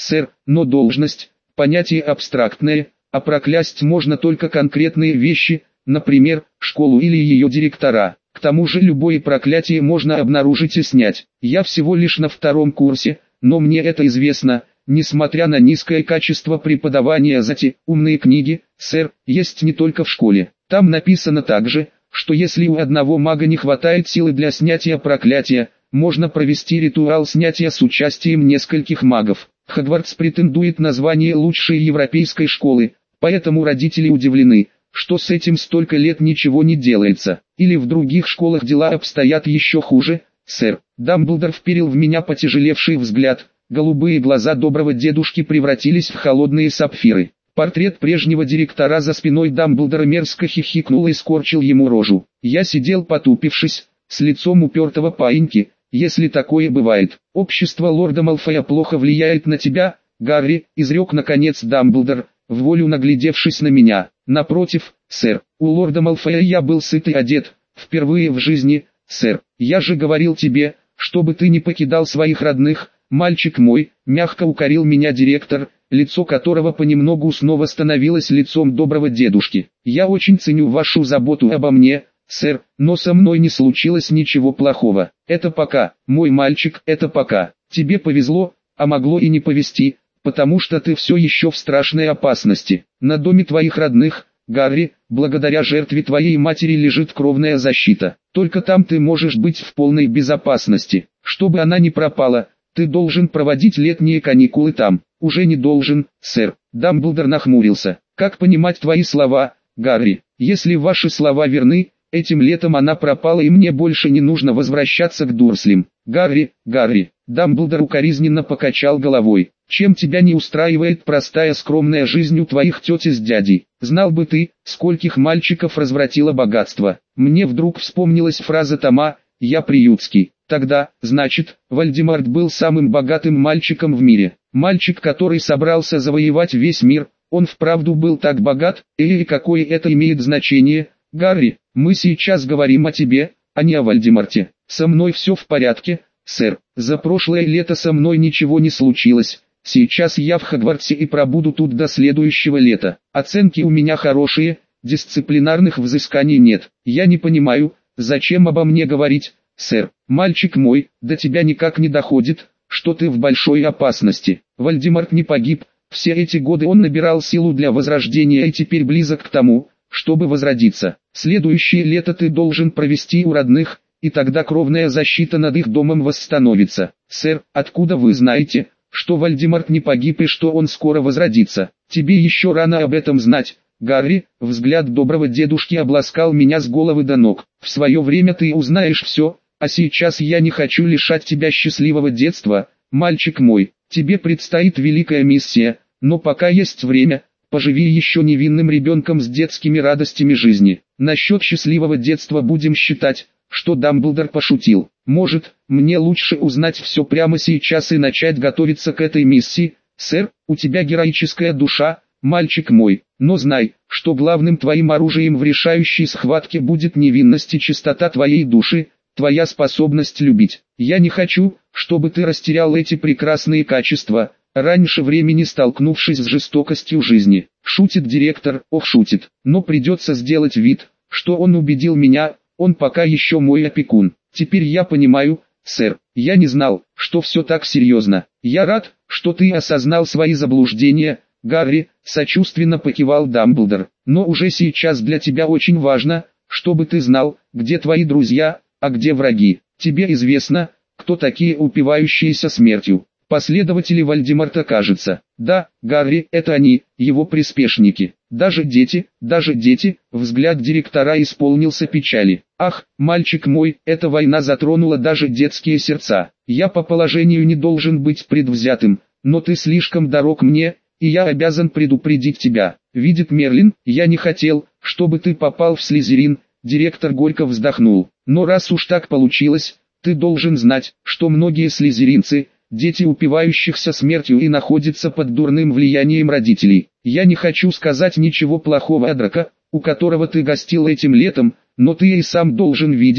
сэр, но должность – понятие абстрактное, а проклясть можно только конкретные вещи, например, школу или ее директора. К тому же любое проклятие можно обнаружить и снять. Я всего лишь на втором курсе, но мне это известно, несмотря на низкое качество преподавания. Зате умные книги, сэр, есть не только в школе. Там написано также, что если у одного мага не хватает силы для снятия проклятия, можно провести ритуал снятия с участием нескольких магов. Хогвартс претендует на звание лучшей европейской школы, поэтому родители удивлены, что с этим столько лет ничего не делается. Или в других школах дела обстоят еще хуже, сэр. Дамблдор вперил в меня потяжелевший взгляд, голубые глаза доброго дедушки превратились в холодные сапфиры. Портрет прежнего директора за спиной Дамблдора мерзко хихикнул и скорчил ему рожу. Я сидел потупившись, с лицом упертого паиньки, если такое бывает. Общество лорда Малфоя плохо влияет на тебя, Гарри, изрек наконец Дамблдор, вволю наглядевшись на меня. Напротив, сэр, у лорда Малфоя я был сыт и одет, впервые в жизни, сэр. Я же говорил тебе, чтобы ты не покидал своих родных, мальчик мой, мягко укорил меня директор, лицо которого понемногу снова становилось лицом доброго дедушки. Я очень ценю вашу заботу обо мне, сэр, но со мной не случилось ничего плохого. Это пока, мой мальчик, это пока. Тебе повезло, а могло и не повезти, потому что ты все еще в страшной опасности. На доме твоих родных, Гарри, благодаря жертве твоей матери лежит кровная защита. Только там ты можешь быть в полной безопасности. Чтобы она не пропала, ты должен проводить летние каникулы там. Уже не должен, сэр. Дамблдор нахмурился. Как понимать твои слова, Гарри? Если ваши слова верны, этим летом она пропала и мне больше не нужно возвращаться к Дурслям. Гарри, Гарри. Дамблдор укоризненно покачал головой. Чем тебя не устраивает простая скромная жизнь у твоих тети с дядей? Знал бы ты, скольких мальчиков развратило богатство. Мне вдруг вспомнилась фраза Тома «Я приютский». Тогда, значит, Вальдемарт был самым богатым мальчиком в мире. Мальчик, который собрался завоевать весь мир, он вправду был так богат, и какое это имеет значение? Гарри, мы сейчас говорим о тебе, а не о Вальдемарте. Со мной все в порядке, сэр. За прошлое лето со мной ничего не случилось. Сейчас я в Хогвартсе и пробуду тут до следующего лета. Оценки у меня хорошие, дисциплинарных взысканий нет. Я не понимаю, зачем обо мне говорить, сэр. Мальчик мой, до тебя никак не доходит, что ты в большой опасности. Вальдемарт не погиб, все эти годы он набирал силу для возрождения и теперь близок к тому, чтобы возродиться. Следующее лето ты должен провести у родных, и тогда кровная защита над их домом восстановится. Сэр, откуда вы знаете, что Вальдемарт не погиб и что он скоро возродится? Тебе еще рано об этом знать, Гарри. Взгляд доброго дедушки обласкал меня с головы до ног. В свое время ты узнаешь все, а сейчас я не хочу лишать тебя счастливого детства, мальчик мой. Тебе предстоит великая миссия, но пока есть время, поживи еще невинным ребенком с детскими радостями жизни. Насчет счастливого детства будем считать, что Дамблдор пошутил. Может, мне лучше узнать все прямо сейчас и начать готовиться к этой миссии, сэр? У тебя героическая душа, мальчик мой, но знай, что главным твоим оружием в решающей схватке будет невинность и чистота твоей души, твоя способность любить. Я не хочу, чтобы ты растерял эти прекрасные качества, раньше времени столкнувшись с жестокостью жизни. Шутит директор, ох шутит, но придется сделать вид, что он убедил меня, он пока еще мой опекун. Теперь я понимаю, сэр, я не знал, что все так серьезно. Я рад, что ты осознал свои заблуждения, Гарри, сочувственно покивал Дамблдор. Но уже сейчас для тебя очень важно, чтобы ты знал, где твои друзья, а где враги. Тебе известно, кто такие упивающиеся смертью. Последователи Вальдемарта, кажется. Да, Гарри, это они, его приспешники. Даже дети, даже дети, взгляд директора исполнился печали. Ах, мальчик мой, эта война затронула даже детские сердца. Я по положению не должен быть предвзятым, но ты слишком дорог мне, и я обязан предупредить тебя. Видит Мерлин, я не хотел, чтобы ты попал в Слизерин. Директор горько вздохнул. Но раз уж так получилось, ты должен знать, что многие слизеринцы, дети упивающихся смертью и находятся под дурным влиянием родителей. Я не хочу сказать ничего плохого о Драко, у которого ты гостил этим летом, но ты и сам должен видеть,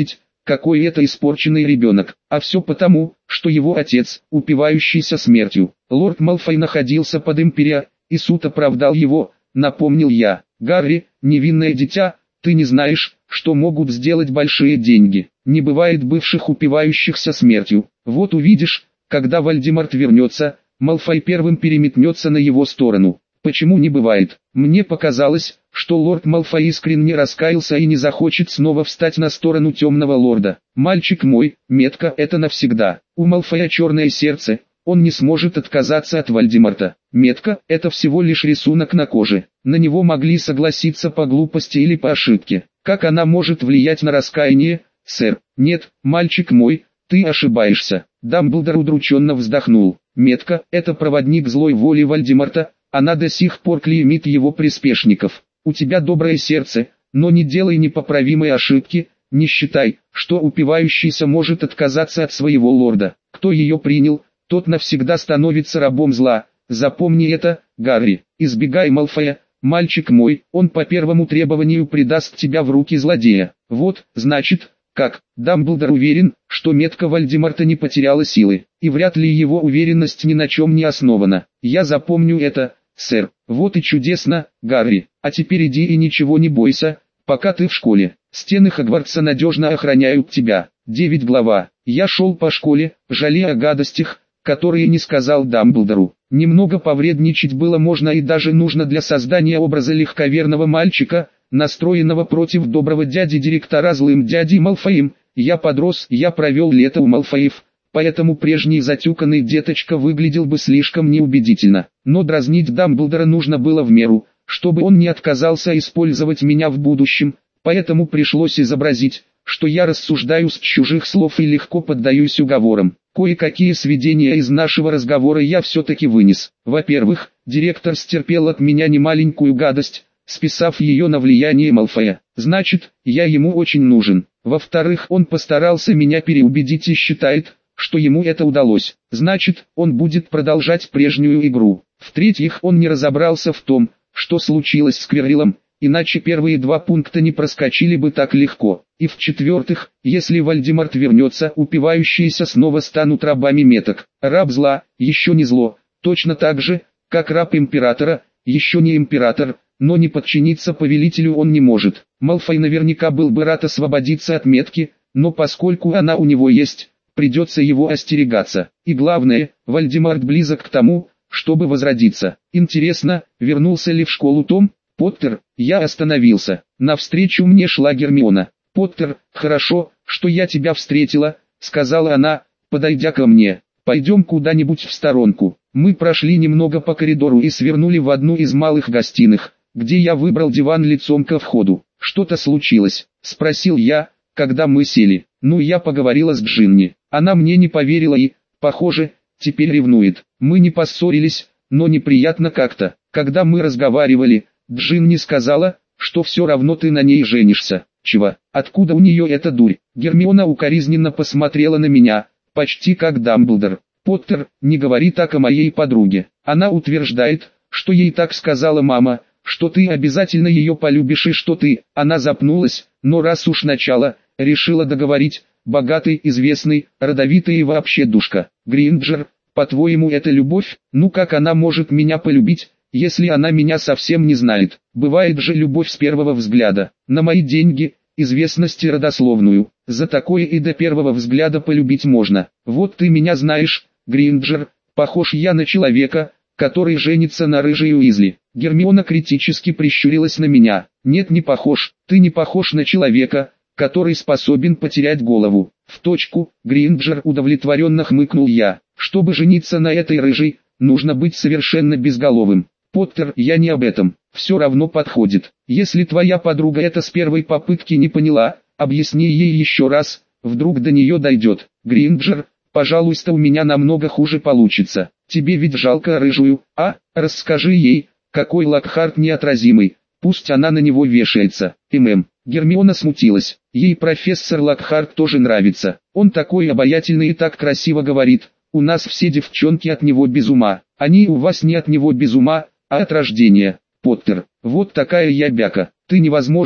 какой это испорченный ребенок, а все потому, что его отец, упивающийся смертью. Лорд Малфой находился под Империей, и суд оправдал его, напомнил я. Гарри, невинное дитя, ты не знаешь, что могут сделать большие деньги. Не бывает бывших упивающихся смертью. Вот увидишь, когда Вальдемарт вернется, Малфой первым переметнется на его сторону. Почему не бывает? Мне показалось, что лорд Малфой искренне раскаялся и не захочет снова встать на сторону темного лорда. Мальчик мой, метка это навсегда. У Малфоя черное сердце, он не сможет отказаться от Вальдемарта. Метка это всего лишь рисунок на коже. На него могли согласиться по глупости или по ошибке. Как она может влиять на раскаяние, сэр? Нет, мальчик мой, ты ошибаешься. Дамблдор удрученно вздохнул. Метка это проводник злой воли Вальдемарта. Она до сих пор клеймит его приспешников. У тебя доброе сердце, но не делай непоправимой ошибки, не считай, что упивающийся может отказаться от своего лорда. Кто ее принял, тот навсегда становится рабом зла. Запомни это, Гарри. Избегай Малфоя, мальчик мой, он по первому требованию предаст тебя в руки злодея. Вот, значит, как. Дамблдор уверен, что метка Вальдемарта не потеряла силы, и вряд ли его уверенность ни на чем не основана. Я запомню это, сэр. Вот и чудесно, Гарри. А теперь иди и ничего не бойся, пока ты в школе. Стены Хогвартса надежно охраняют тебя. девять глава. Я шел по школе, жалея о гадостях, которые не сказал Дамблдору. Немного повредничать было можно и даже нужно для создания образа легковерного мальчика, настроенного против доброго дяди-директора злым дядей Малфоем. Я подрос, я провел лето у Малфоев, поэтому прежний затюканный деточка выглядел бы слишком неубедительно. Но дразнить Дамблдора нужно было в меру, чтобы он не отказался использовать меня в будущем, поэтому пришлось изобразить, что я рассуждаю с чужих слов и легко поддаюсь уговорам. Кое-какие сведения из нашего разговора я все-таки вынес. Во-первых, директор стерпел от меня немаленькую гадость, списав ее на влияние Малфоя. Значит, я ему очень нужен. Во-вторых, он постарался меня переубедить и считает, что ему это удалось. Значит, он будет продолжать прежнюю игру. В-третьих, он не разобрался в том, что случилось с Квирриллом, иначе первые два пункта не проскочили бы так легко. И в-четвертых, если Вальдемарт вернется, упивающиеся снова станут рабами меток. Раб зла, еще не зло, точно так же, как раб императора, еще не император, но не подчиниться повелителю он не может. Малфой наверняка был бы рад освободиться от метки, но поскольку она у него есть, придется его остерегаться. И главное, Вальдемарт близок к тому, чтобы возродиться. Интересно, вернулся ли в школу Том? Поттер, я остановился. Навстречу мне шла Гермиона. Поттер, хорошо, что я тебя встретила, сказала она, подойдя ко мне. Пойдем куда-нибудь в сторонку. Мы прошли немного по коридору и свернули в одну из малых гостиных, где я выбрал диван лицом ко входу. Что-то случилось? Спросил я, когда мы сели. Ну, я поговорила с Джинни. Она мне не поверила и, похоже, теперь ревнует. Мы не поссорились, но неприятно как-то. Когда мы разговаривали, Джинни сказала, что все равно ты на ней женишься. Чего? Откуда у нее эта дурь? Гермиона укоризненно посмотрела на меня, почти как Дамблдор. Поттер, не говори так о моей подруге. Она утверждает, что ей так сказала мама, что ты обязательно ее полюбишь и что ты... Она запнулась, но раз уж начала, решила договорить, богатый, известный, родовитый и вообще душка. Гринджер, по-твоему это любовь? Ну как она может меня полюбить, если она меня совсем не знает? Бывает же любовь с первого взгляда. На мои деньги, известность и родословную, за такое и до первого взгляда полюбить можно. Вот ты меня знаешь, Гринджер, похож я на человека, который женится на рыжей Уизли. Гермиона критически прищурилась на меня. Нет, не похож, ты не похож на человека, который способен потерять голову. В точку, Гринджер, удовлетворенно хмыкнул я. Чтобы жениться на этой рыжей, нужно быть совершенно безголовым. Поттер, я не об этом, все равно подходит. Если твоя подруга это с первой попытки не поняла, объясни ей еще раз, вдруг до нее дойдет. Гринджер, пожалуйста, у меня намного хуже получится. Тебе ведь жалко рыжую, а? Расскажи ей, какой Локхарт неотразимый, пусть она на него вешается. ММ. Гермиона смутилась. Ей профессор Локхарт тоже нравится. Он такой обаятельный и так красиво говорит. У нас все девчонки от него без ума. Они у вас не от него без ума, а от рождения. Поттер, вот такая я бяка. Ты невозможен,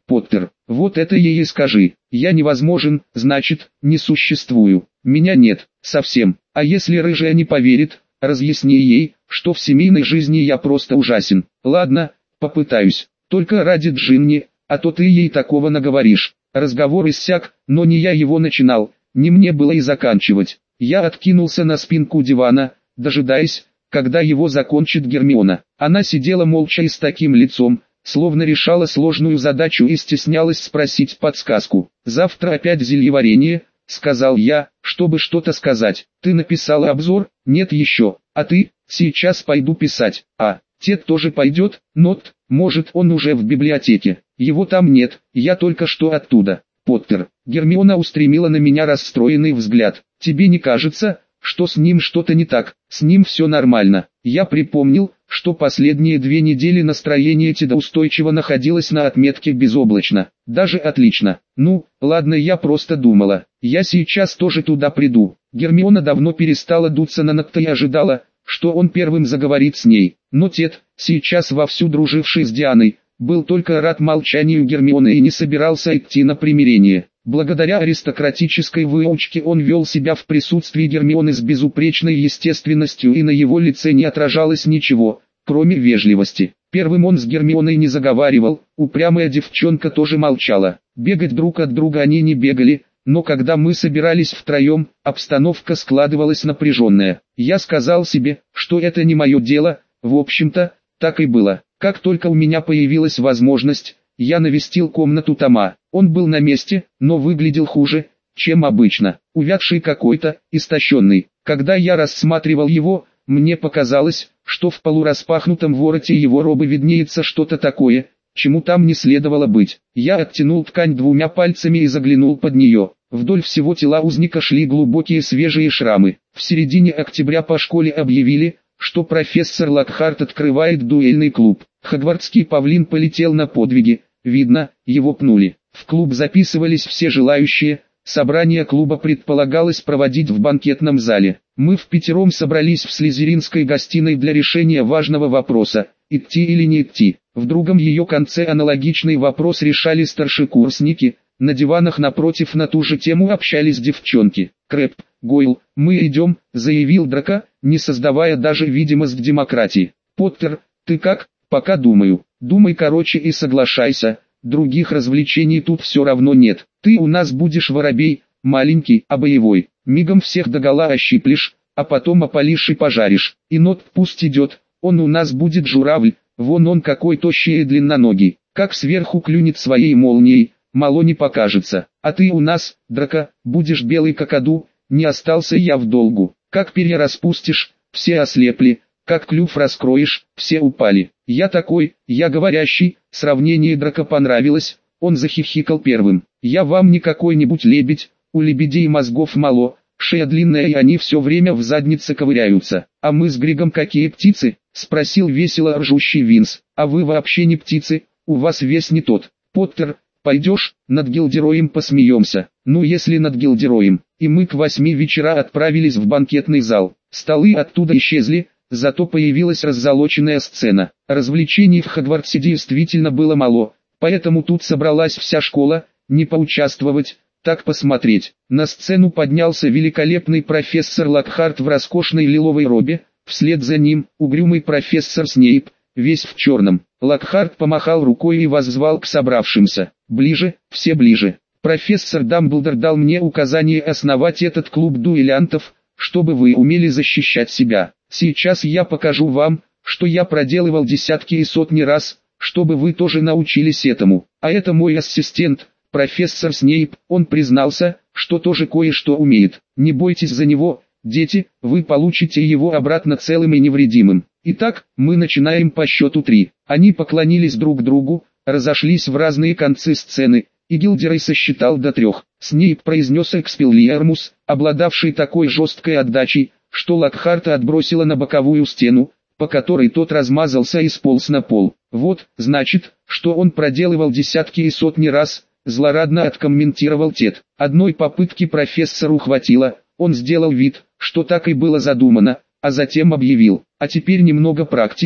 Поттер, вот это ей и скажи. Я невозможен, значит, не существую. Меня нет, совсем. А если рыжая не поверит, разъясни ей, что в семейной жизни я просто ужасен. Ладно, попытаюсь. Только ради Джинни, а то ты ей такого наговоришь. Разговор иссяк, но не я его начинал, не мне было и заканчивать. Я откинулся на спинку дивана, дожидаясь, когда его закончит Гермиона. Она сидела молча и с таким лицом, словно решала сложную задачу и стеснялась спросить подсказку. «Завтра опять зельеварение», — сказал я, чтобы что-то сказать. «Ты написала обзор?» «Нет еще. А ты?» «Сейчас пойду писать». «А, Тед тоже пойдет?» «Нот, может, он уже в библиотеке. Его там нет, я только что оттуда». «Поттер». Гермиона устремила на меня расстроенный взгляд. «Тебе не кажется, что с ним что-то не так?» «С ним все нормально». Я припомнил, что последние две недели настроение Теда устойчиво находилось на отметке безоблачно. Даже отлично. «Ну, ладно, я просто думала. Я сейчас тоже туда приду». Гермиона давно перестала дуться на ногти и ожидала, что он первым заговорит с ней. Но Тед, сейчас вовсю друживший с Дианой, был только рад молчанию Гермионы и не собирался идти на примирение. Благодаря аристократической выучке он вел себя в присутствии Гермионы с безупречной естественностью, и на его лице не отражалось ничего, кроме вежливости. Первым он с Гермионой не заговаривал, упрямая девчонка тоже молчала. Бегать друг от друга они не бегали, но когда мы собирались втроем, обстановка складывалась напряженная. Я сказал себе, что это не мое дело, в общем-то, так и было. Как только у меня появилась возможность, я навестил комнату Тома. Он был на месте, но выглядел хуже, чем обычно. Увядший какой-то, истощенный. Когда я рассматривал его, мне показалось, что в полураспахнутом вороте его робы виднеется что-то такое, чему там не следовало быть. Я оттянул ткань двумя пальцами и заглянул под нее. Вдоль всего тела узника шли глубокие свежие шрамы. В середине октября по школе объявили, что профессор Локхарт открывает дуэльный клуб. Хогвартский павлин полетел на подвиги, видно, его пнули. В клуб записывались все желающие, собрание клуба предполагалось проводить в банкетном зале. Мы впятером собрались в слизеринской гостиной для решения важного вопроса, идти или не идти. В другом ее конце аналогичный вопрос решали старшекурсники, на диванах напротив на ту же тему общались девчонки. «Крэб, Гойл, мы идем», — заявил Драко, не создавая даже видимость демократии. «Поттер, ты как?» «Пока думаю. Думай короче и соглашайся, других развлечений тут все равно нет. Ты у нас будешь воробей, маленький, а боевой. Мигом всех догола ощиплешь, а потом опалишь и пожаришь. И Нот пусть идет, он у нас будет журавль, вон он какой тощий и длинноногий. Как сверху клюнет своей молнией, мало не покажется. А ты у нас, Драко, будешь белый какаду, не остался я в долгу. Как перья распустишь, все ослепли, как клюв раскроешь, все упали. Я такой, я говорящий». Сравнение Драко понравилось, он захихикал первым. «Я вам не какой-нибудь лебедь, у лебедей мозгов мало, шея длинная и они все время в заднице ковыряются. А мы с Григом какие птицы?» — спросил весело ржущий Винс. «А вы вообще не птицы, у вас вес не тот. Поттер, пойдешь, над Гилдероем посмеемся?» «Ну если над Гилдероем». И мы к восьми вечера отправились в банкетный зал. Столы оттуда исчезли, зато появилась раззолоченная сцена. Развлечений в Хогвартсе действительно было мало, поэтому тут собралась вся школа, не поучаствовать, так посмотреть. На сцену поднялся великолепный профессор Локхарт в роскошной лиловой робе, вслед за ним угрюмый профессор Снейп, весь в черном. Локхарт помахал рукой и воззвал к собравшимся. «Ближе, все ближе. Профессор Дамблдор дал мне указание основать этот клуб дуэлянтов, чтобы вы умели защищать себя. Сейчас я покажу вам, что я проделывал десятки и сотни раз, чтобы вы тоже научились этому. А это мой ассистент, профессор Снейп, он признался, что тоже кое-что умеет. Не бойтесь за него, дети, вы получите его обратно целым и невредимым. Итак, мы начинаем по счету три». Они поклонились друг другу, разошлись в разные концы сцены, и Гилдерой сосчитал до трех. Снейп произнес «Экспеллиармус», обладавший такой жесткой отдачей, что Локхарта отбросило на боковую стену, по которой тот размазался и сполз на пол. «Вот, значит, что он проделывал десятки и сотни раз», злорадно откомментировал Тед. Одной попытки профессору хватило, он сделал вид, что так и было задумано, а затем объявил: «А теперь немного практики,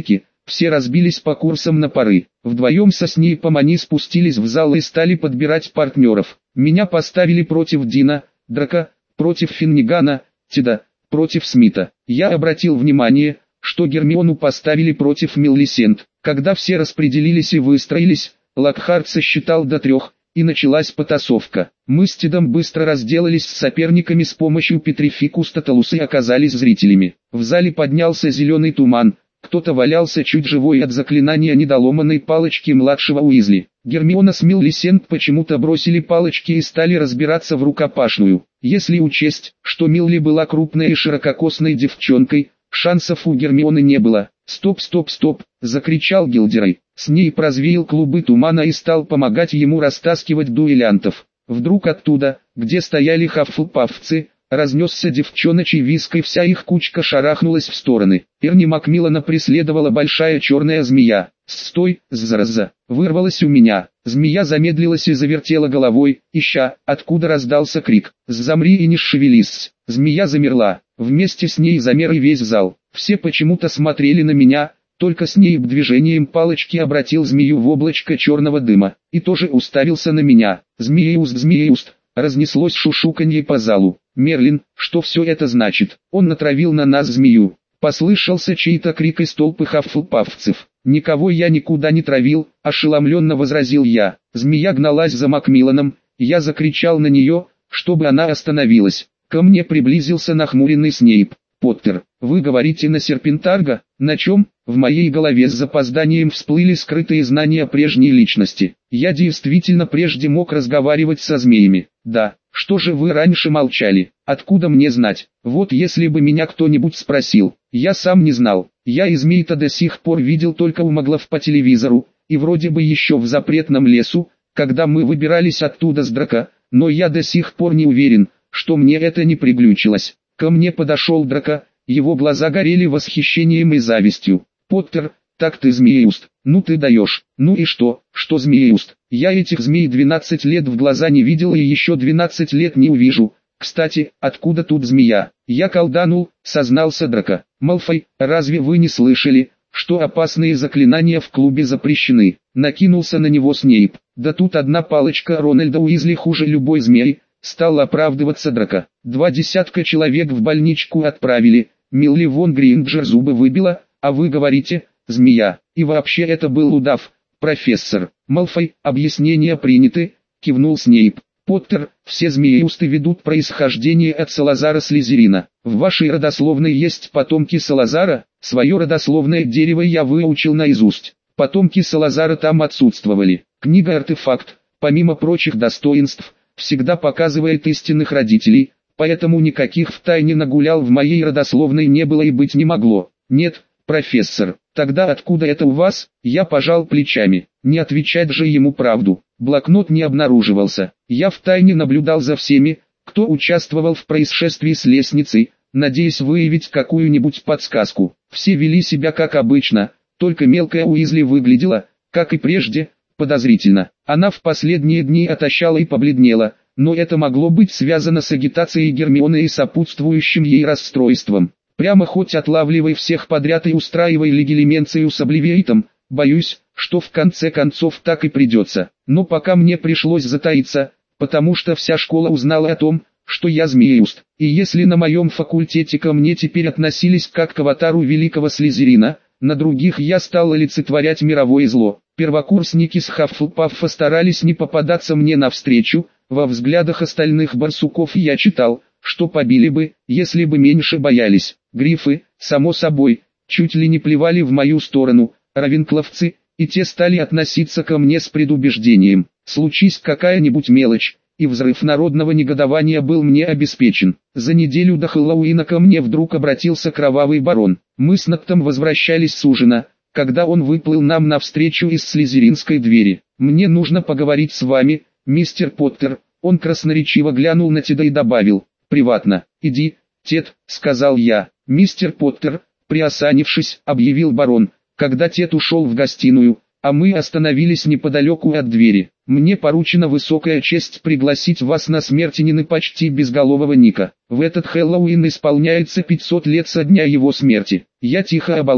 все разбились по курсам на пары. Вдвоем со Снейпом они спустились в зал и стали подбирать партнеров. Меня поставили против Дина, Драка, против Финнигана, Теда, против Смита. Я обратил внимание, что Гермиону поставили против Милисент. Когда все распределились и выстроились, Локхарт сосчитал до трех, и началась потасовка. Мы с Тедом быстро разделались с соперниками с помощью Петрификуса Талуса и оказались зрителями. В зале поднялся зеленый туман, кто-то валялся чуть живой от заклинания недоломанной палочки младшего Уизли. Гермиона с Милисент почему-то бросили палочки и стали разбираться в рукопашную. Если учесть, что Милли была крупной и ширококосной девчонкой, шансов у Гермионы не было. «Стоп, стоп, стоп!» – закричал Гилдерой. Снейп развеял клубы тумана и стал помогать ему растаскивать дуэлянтов. Вдруг оттуда, где стояли хаффлпафцы, разнесся девчоночий визг и вся их кучка шарахнулась в стороны. Эрни Макмиллана преследовала большая черная змея. «Стой, зараза!» вырвалась у меня. Змея замедлилась и завертела головой, ища, откуда раздался крик. «Замри и не шевелись!» Змея замерла. Вместе с ней замер и весь зал. Все почему-то смотрели на меня, только Снейп движением палочки обратил змею в облачко черного дыма, и тоже уставился на меня. «Змееуст, змееуст!» разнеслось шушуканье по залу. «Мерлин, что все это значит? Он натравил на нас змею!» Послышался чей-то крик из толпы хаффлпафцев. «Никого я никуда не травил», – ошеломленно возразил я. Змея гналась за Макмилланом, я закричал на нее, чтобы она остановилась. Ко мне приблизился нахмуренный Снейп. «Поттер, вы говорите на Серпентарга? На чем?» В моей голове с запозданием всплыли скрытые знания прежней личности. Я действительно прежде мог разговаривать со змеями. Да, что же вы раньше молчали? Откуда мне знать? Вот если бы меня кто-нибудь спросил. Я сам не знал. Я и змей-то до сих пор видел только у Маглов по телевизору, и вроде бы еще в запретном лесу, когда мы выбирались оттуда с Драко, но я до сих пор не уверен, что мне это не приглючилось. Ко мне подошел Драко, его глаза горели восхищением и завистью. «Поттер, так ты змееуст, ну ты даешь, ну и что, что змееуст? Я этих змей двенадцать лет в глаза не видел и еще двенадцать лет не увижу. Кстати, откуда тут змея?» «Я колданул», сознался Драко. «Малфой, разве вы не слышали, что опасные заклинания в клубе запрещены?» Накинулся на него Снейп. «Да тут одна палочка Рональда Уизли хуже любой змеи», стал оправдываться Драко. «Два десятка человек в больничку отправили, Милли вон Гринджер зубы выбила, а вы говорите, змея, и вообще это был удав, профессор». «Малфой, объяснения приняты», кивнул Снейп. «Поттер, все змееусты ведут происхождение от Салазара Слизерина. В вашей родословной есть потомки Салазара, свое родословное дерево я выучил наизусть. Потомки Салазара там отсутствовали. Книга-артефакт, помимо прочих достоинств, всегда показывает истинных родителей, поэтому никаких втайне нагулял в моей родословной не было и быть не могло». «Нет, профессор, тогда откуда это у вас?» Я пожал плечами. Не отвечать же ему правду. Блокнот не обнаруживался. Я втайне наблюдал за всеми, кто участвовал в происшествии с лестницей, надеясь выявить какую-нибудь подсказку. Все вели себя как обычно, только мелкая Уизли выглядела, как и прежде, подозрительно. Она в последние дни отощала и побледнела, но это могло быть связано с агитацией Гермионы и сопутствующим ей расстройством. Прямо хоть отлавливай всех подряд и устраивай легилименцию с обливиейтом, боюсь, что в конце концов так и придется. Но пока мне пришлось затаиться, потому что вся школа узнала о том, что я змееуст. И если на моем факультете ко мне теперь относились как к аватару великого Слизерина, на других я стал олицетворять мировое зло. Первокурсники с Хаффлпаффа старались не попадаться мне навстречу, во взглядах остальных барсуков я читал, что побили бы, если бы меньше боялись. Грифы, само собой, чуть ли не плевали в мою сторону, равенкловцы, и те стали относиться ко мне с предубеждением. Случись какая-нибудь мелочь, и взрыв народного негодования был мне обеспечен. За неделю до Хэллоуина ко мне вдруг обратился кровавый барон. Мы с Ноктом возвращались с ужина, когда он выплыл нам навстречу из слизеринской двери. «Мне нужно поговорить с вами, мистер Поттер». Он красноречиво глянул на Теда и добавил: «Приватно». «Иди, Тед», — сказал я. «Мистер Поттер», приосанившись, объявил барон, когда Тед ушел в гостиную, а мы остановились неподалеку от двери. «Мне поручена высокая честь пригласить вас на смертенины почти безголового Ника. В этот Хэллоуин исполняется пятьсот лет со дня его смерти». Я тихо обалдел.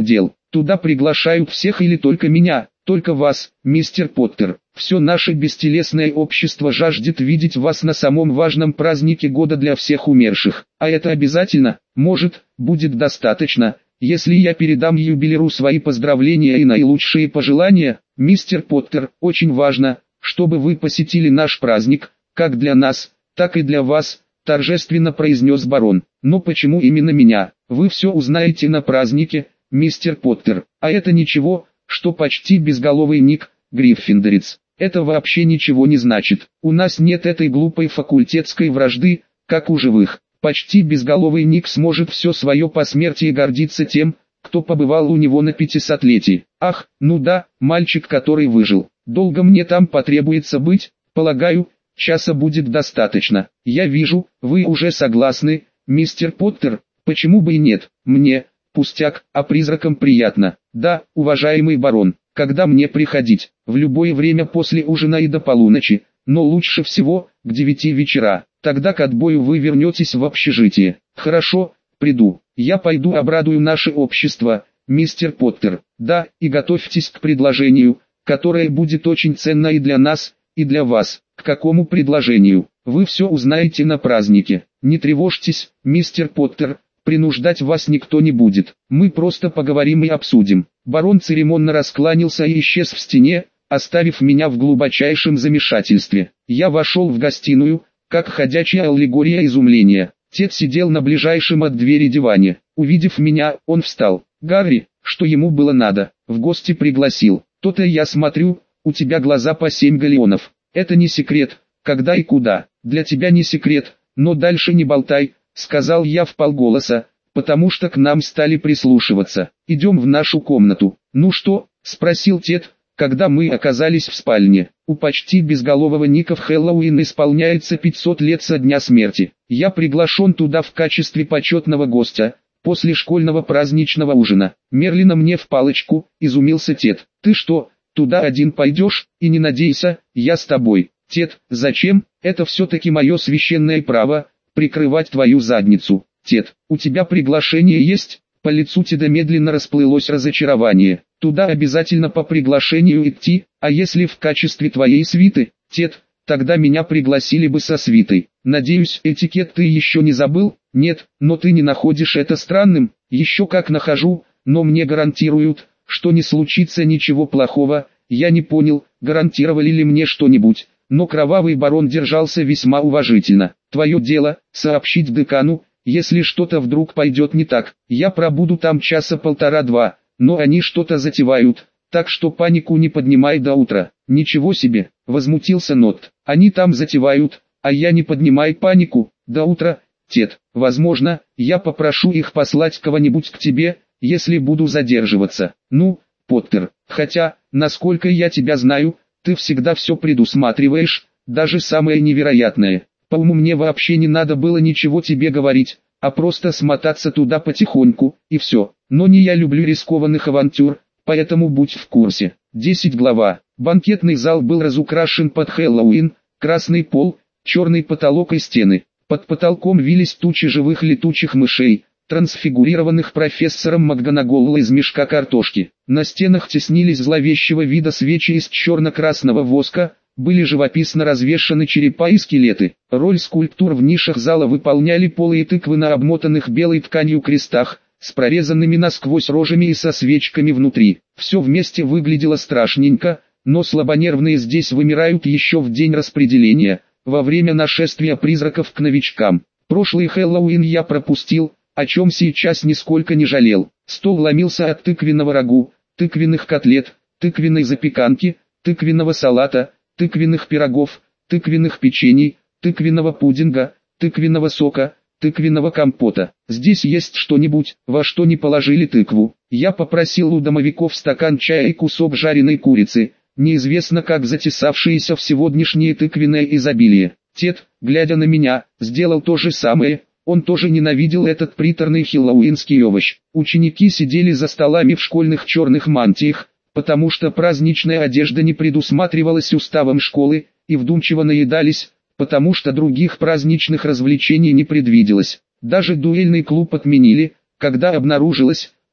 Туда приглашают всех или только меня? Только вас, мистер Поттер. Все наше бестелесное общество жаждет видеть вас на самом важном празднике года для всех умерших. А это обязательно? Может, будет достаточно, если я передам юбиляру свои поздравления и наилучшие пожелания? Мистер Поттер, очень важно, чтобы вы посетили наш праздник, как для нас, так и для вас, торжественно произнес барон. Но почему именно меня? Вы все узнаете на празднике, мистер Поттер. А это ничего, что почти безголовый Ник, гриффиндорец. Это вообще ничего не значит. У нас нет этой глупой факультетской вражды, как у живых. Почти безголовый Ник сможет все свое посмертие гордиться тем, кто побывал у него на пятисотлетии. Ах, ну да, мальчик, который выжил. Долго мне там потребуется быть? Полагаю, часа будет достаточно. Я вижу, вы уже согласны, мистер Поттер. Почему бы и нет? Мне, пустяк, а призракам приятно. Да, уважаемый барон. Когда мне приходить? В любое время после ужина и до полуночи, но лучше всего, к девяти вечера. Тогда к отбою вы вернетесь в общежитие. Хорошо, приду. Я пойду обрадую наше общество, мистер Поттер. Да, и готовьтесь к предложению, которое будет очень ценно и для нас, и для вас. К какому предложению? Вы все узнаете на празднике. Не тревожьтесь, мистер Поттер. Принуждать вас никто не будет. Мы просто поговорим и обсудим. Барон церемонно раскланялся и исчез в стене, оставив меня в глубочайшем замешательстве. Я вошел в гостиную, как ходячая аллегория изумления. Тед сидел на ближайшем от двери диване. Увидев меня, он встал. Гарри, что ему было надо, в гости пригласил. То-то я смотрю, у тебя глаза по семь галеонов. Это не секрет, когда и куда. Для тебя не секрет, но дальше не болтай, сказал я вполголоса, потому что к нам стали прислушиваться. Идем в нашу комнату. Ну что, спросил Тед, когда мы оказались в спальне. У почти безголового Ника в Хэллоуин исполняется пятьсот лет со дня смерти. Я приглашен туда в качестве почетного гостя, после школьного праздничного ужина. Мерлина мне в палочку, изумился Тед. Ты что, туда один пойдешь? И не надейся, я с тобой. Тед, зачем? Это все-таки мое священное право, прикрывать твою задницу. Тед, у тебя приглашение есть? По лицу Теда медленно расплылось разочарование. Туда обязательно по приглашению идти, а если в качестве твоей свиты? Тед, тогда меня пригласили бы со свитой. Надеюсь, этикет ты еще не забыл? Нет, но ты не находишь это странным? Еще как нахожу, но мне гарантируют, что не случится ничего плохого. Я не понял, гарантировали ли мне что-нибудь, но кровавый барон держался весьма уважительно. Твое дело, сообщить декану, если что-то вдруг пойдет не так. Я пробуду там часа полтора-два, но они что-то затевают, так что панику не поднимай до утра. Ничего себе, возмутился Нот. Они там затевают, а я не поднимай панику, до утра. Тед, возможно, я попрошу их послать кого-нибудь к тебе, если буду задерживаться. Ну, Поттер, хотя, насколько я тебя знаю, ты всегда все предусматриваешь, даже самое невероятное. По-моему, мне вообще не надо было ничего тебе говорить, а просто смотаться туда потихоньку, и все. Но не я люблю рискованных авантюр, поэтому будь в курсе. десять глава. Банкетный зал был разукрашен под Хэллоуин, красный пол, черный потолок и стены. Под потолком вились тучи живых летучих мышей, трансфигурированных профессором МакГонагал из мешка картошки. На стенах теснились зловещего вида свечи из черно-красного воска, были живописно развешаны черепа и скелеты. Роль скульптур в нишах зала выполняли полые тыквы на обмотанных белой тканью крестах, с прорезанными насквозь рожами и со свечками внутри. Все вместе выглядело страшненько, но слабонервные здесь вымирают еще в день распределения, во время нашествия призраков к новичкам. Прошлый Хэллоуин я пропустил, о чем сейчас нисколько не жалел. Стол ломился от тыквенного рагу, тыквенных котлет, тыквенной запеканки, тыквенного салата, тыквенных пирогов, тыквенных печений, тыквенного пудинга, тыквенного сока, тыквенного компота. Здесь есть что-нибудь, во что не положили тыкву. Я попросил у домовиков стакан чая и кусок жареной курицы, неизвестно как затесавшиеся в сегодняшнее тыквенное изобилие. Тед, глядя на меня, сделал то же самое. Он тоже ненавидел этот приторный хэллоуинский овощ. Ученики сидели за столами в школьных черных мантиях, потому что праздничная одежда не предусматривалась уставом школы, и вдумчиво наедались, потому что других праздничных развлечений не предвиделось. Даже дуэльный клуб отменили, когда обнаружилось,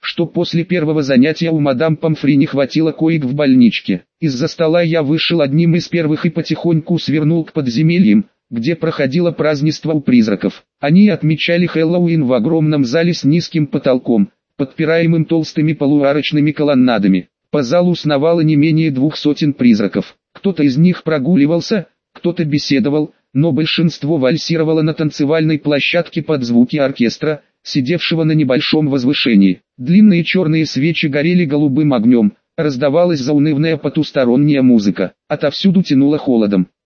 что после первого занятия у мадам Помфри не хватило коек в больничке. Из-за стола я вышел одним из первых и потихоньку свернул к подземельям, где проходило празднество у призраков. Они отмечали Хэллоуин в огромном зале с низким потолком, подпираемым толстыми полуарочными колоннадами. По залу сновало не менее двух сотен призраков. Кто-то из них прогуливался, кто-то беседовал, но большинство вальсировало на танцевальной площадке под звуки оркестра, сидевшего на небольшом возвышении. Длинные черные свечи горели голубым огнем, раздавалась заунывная потусторонняя музыка, отовсюду тянуло холодом.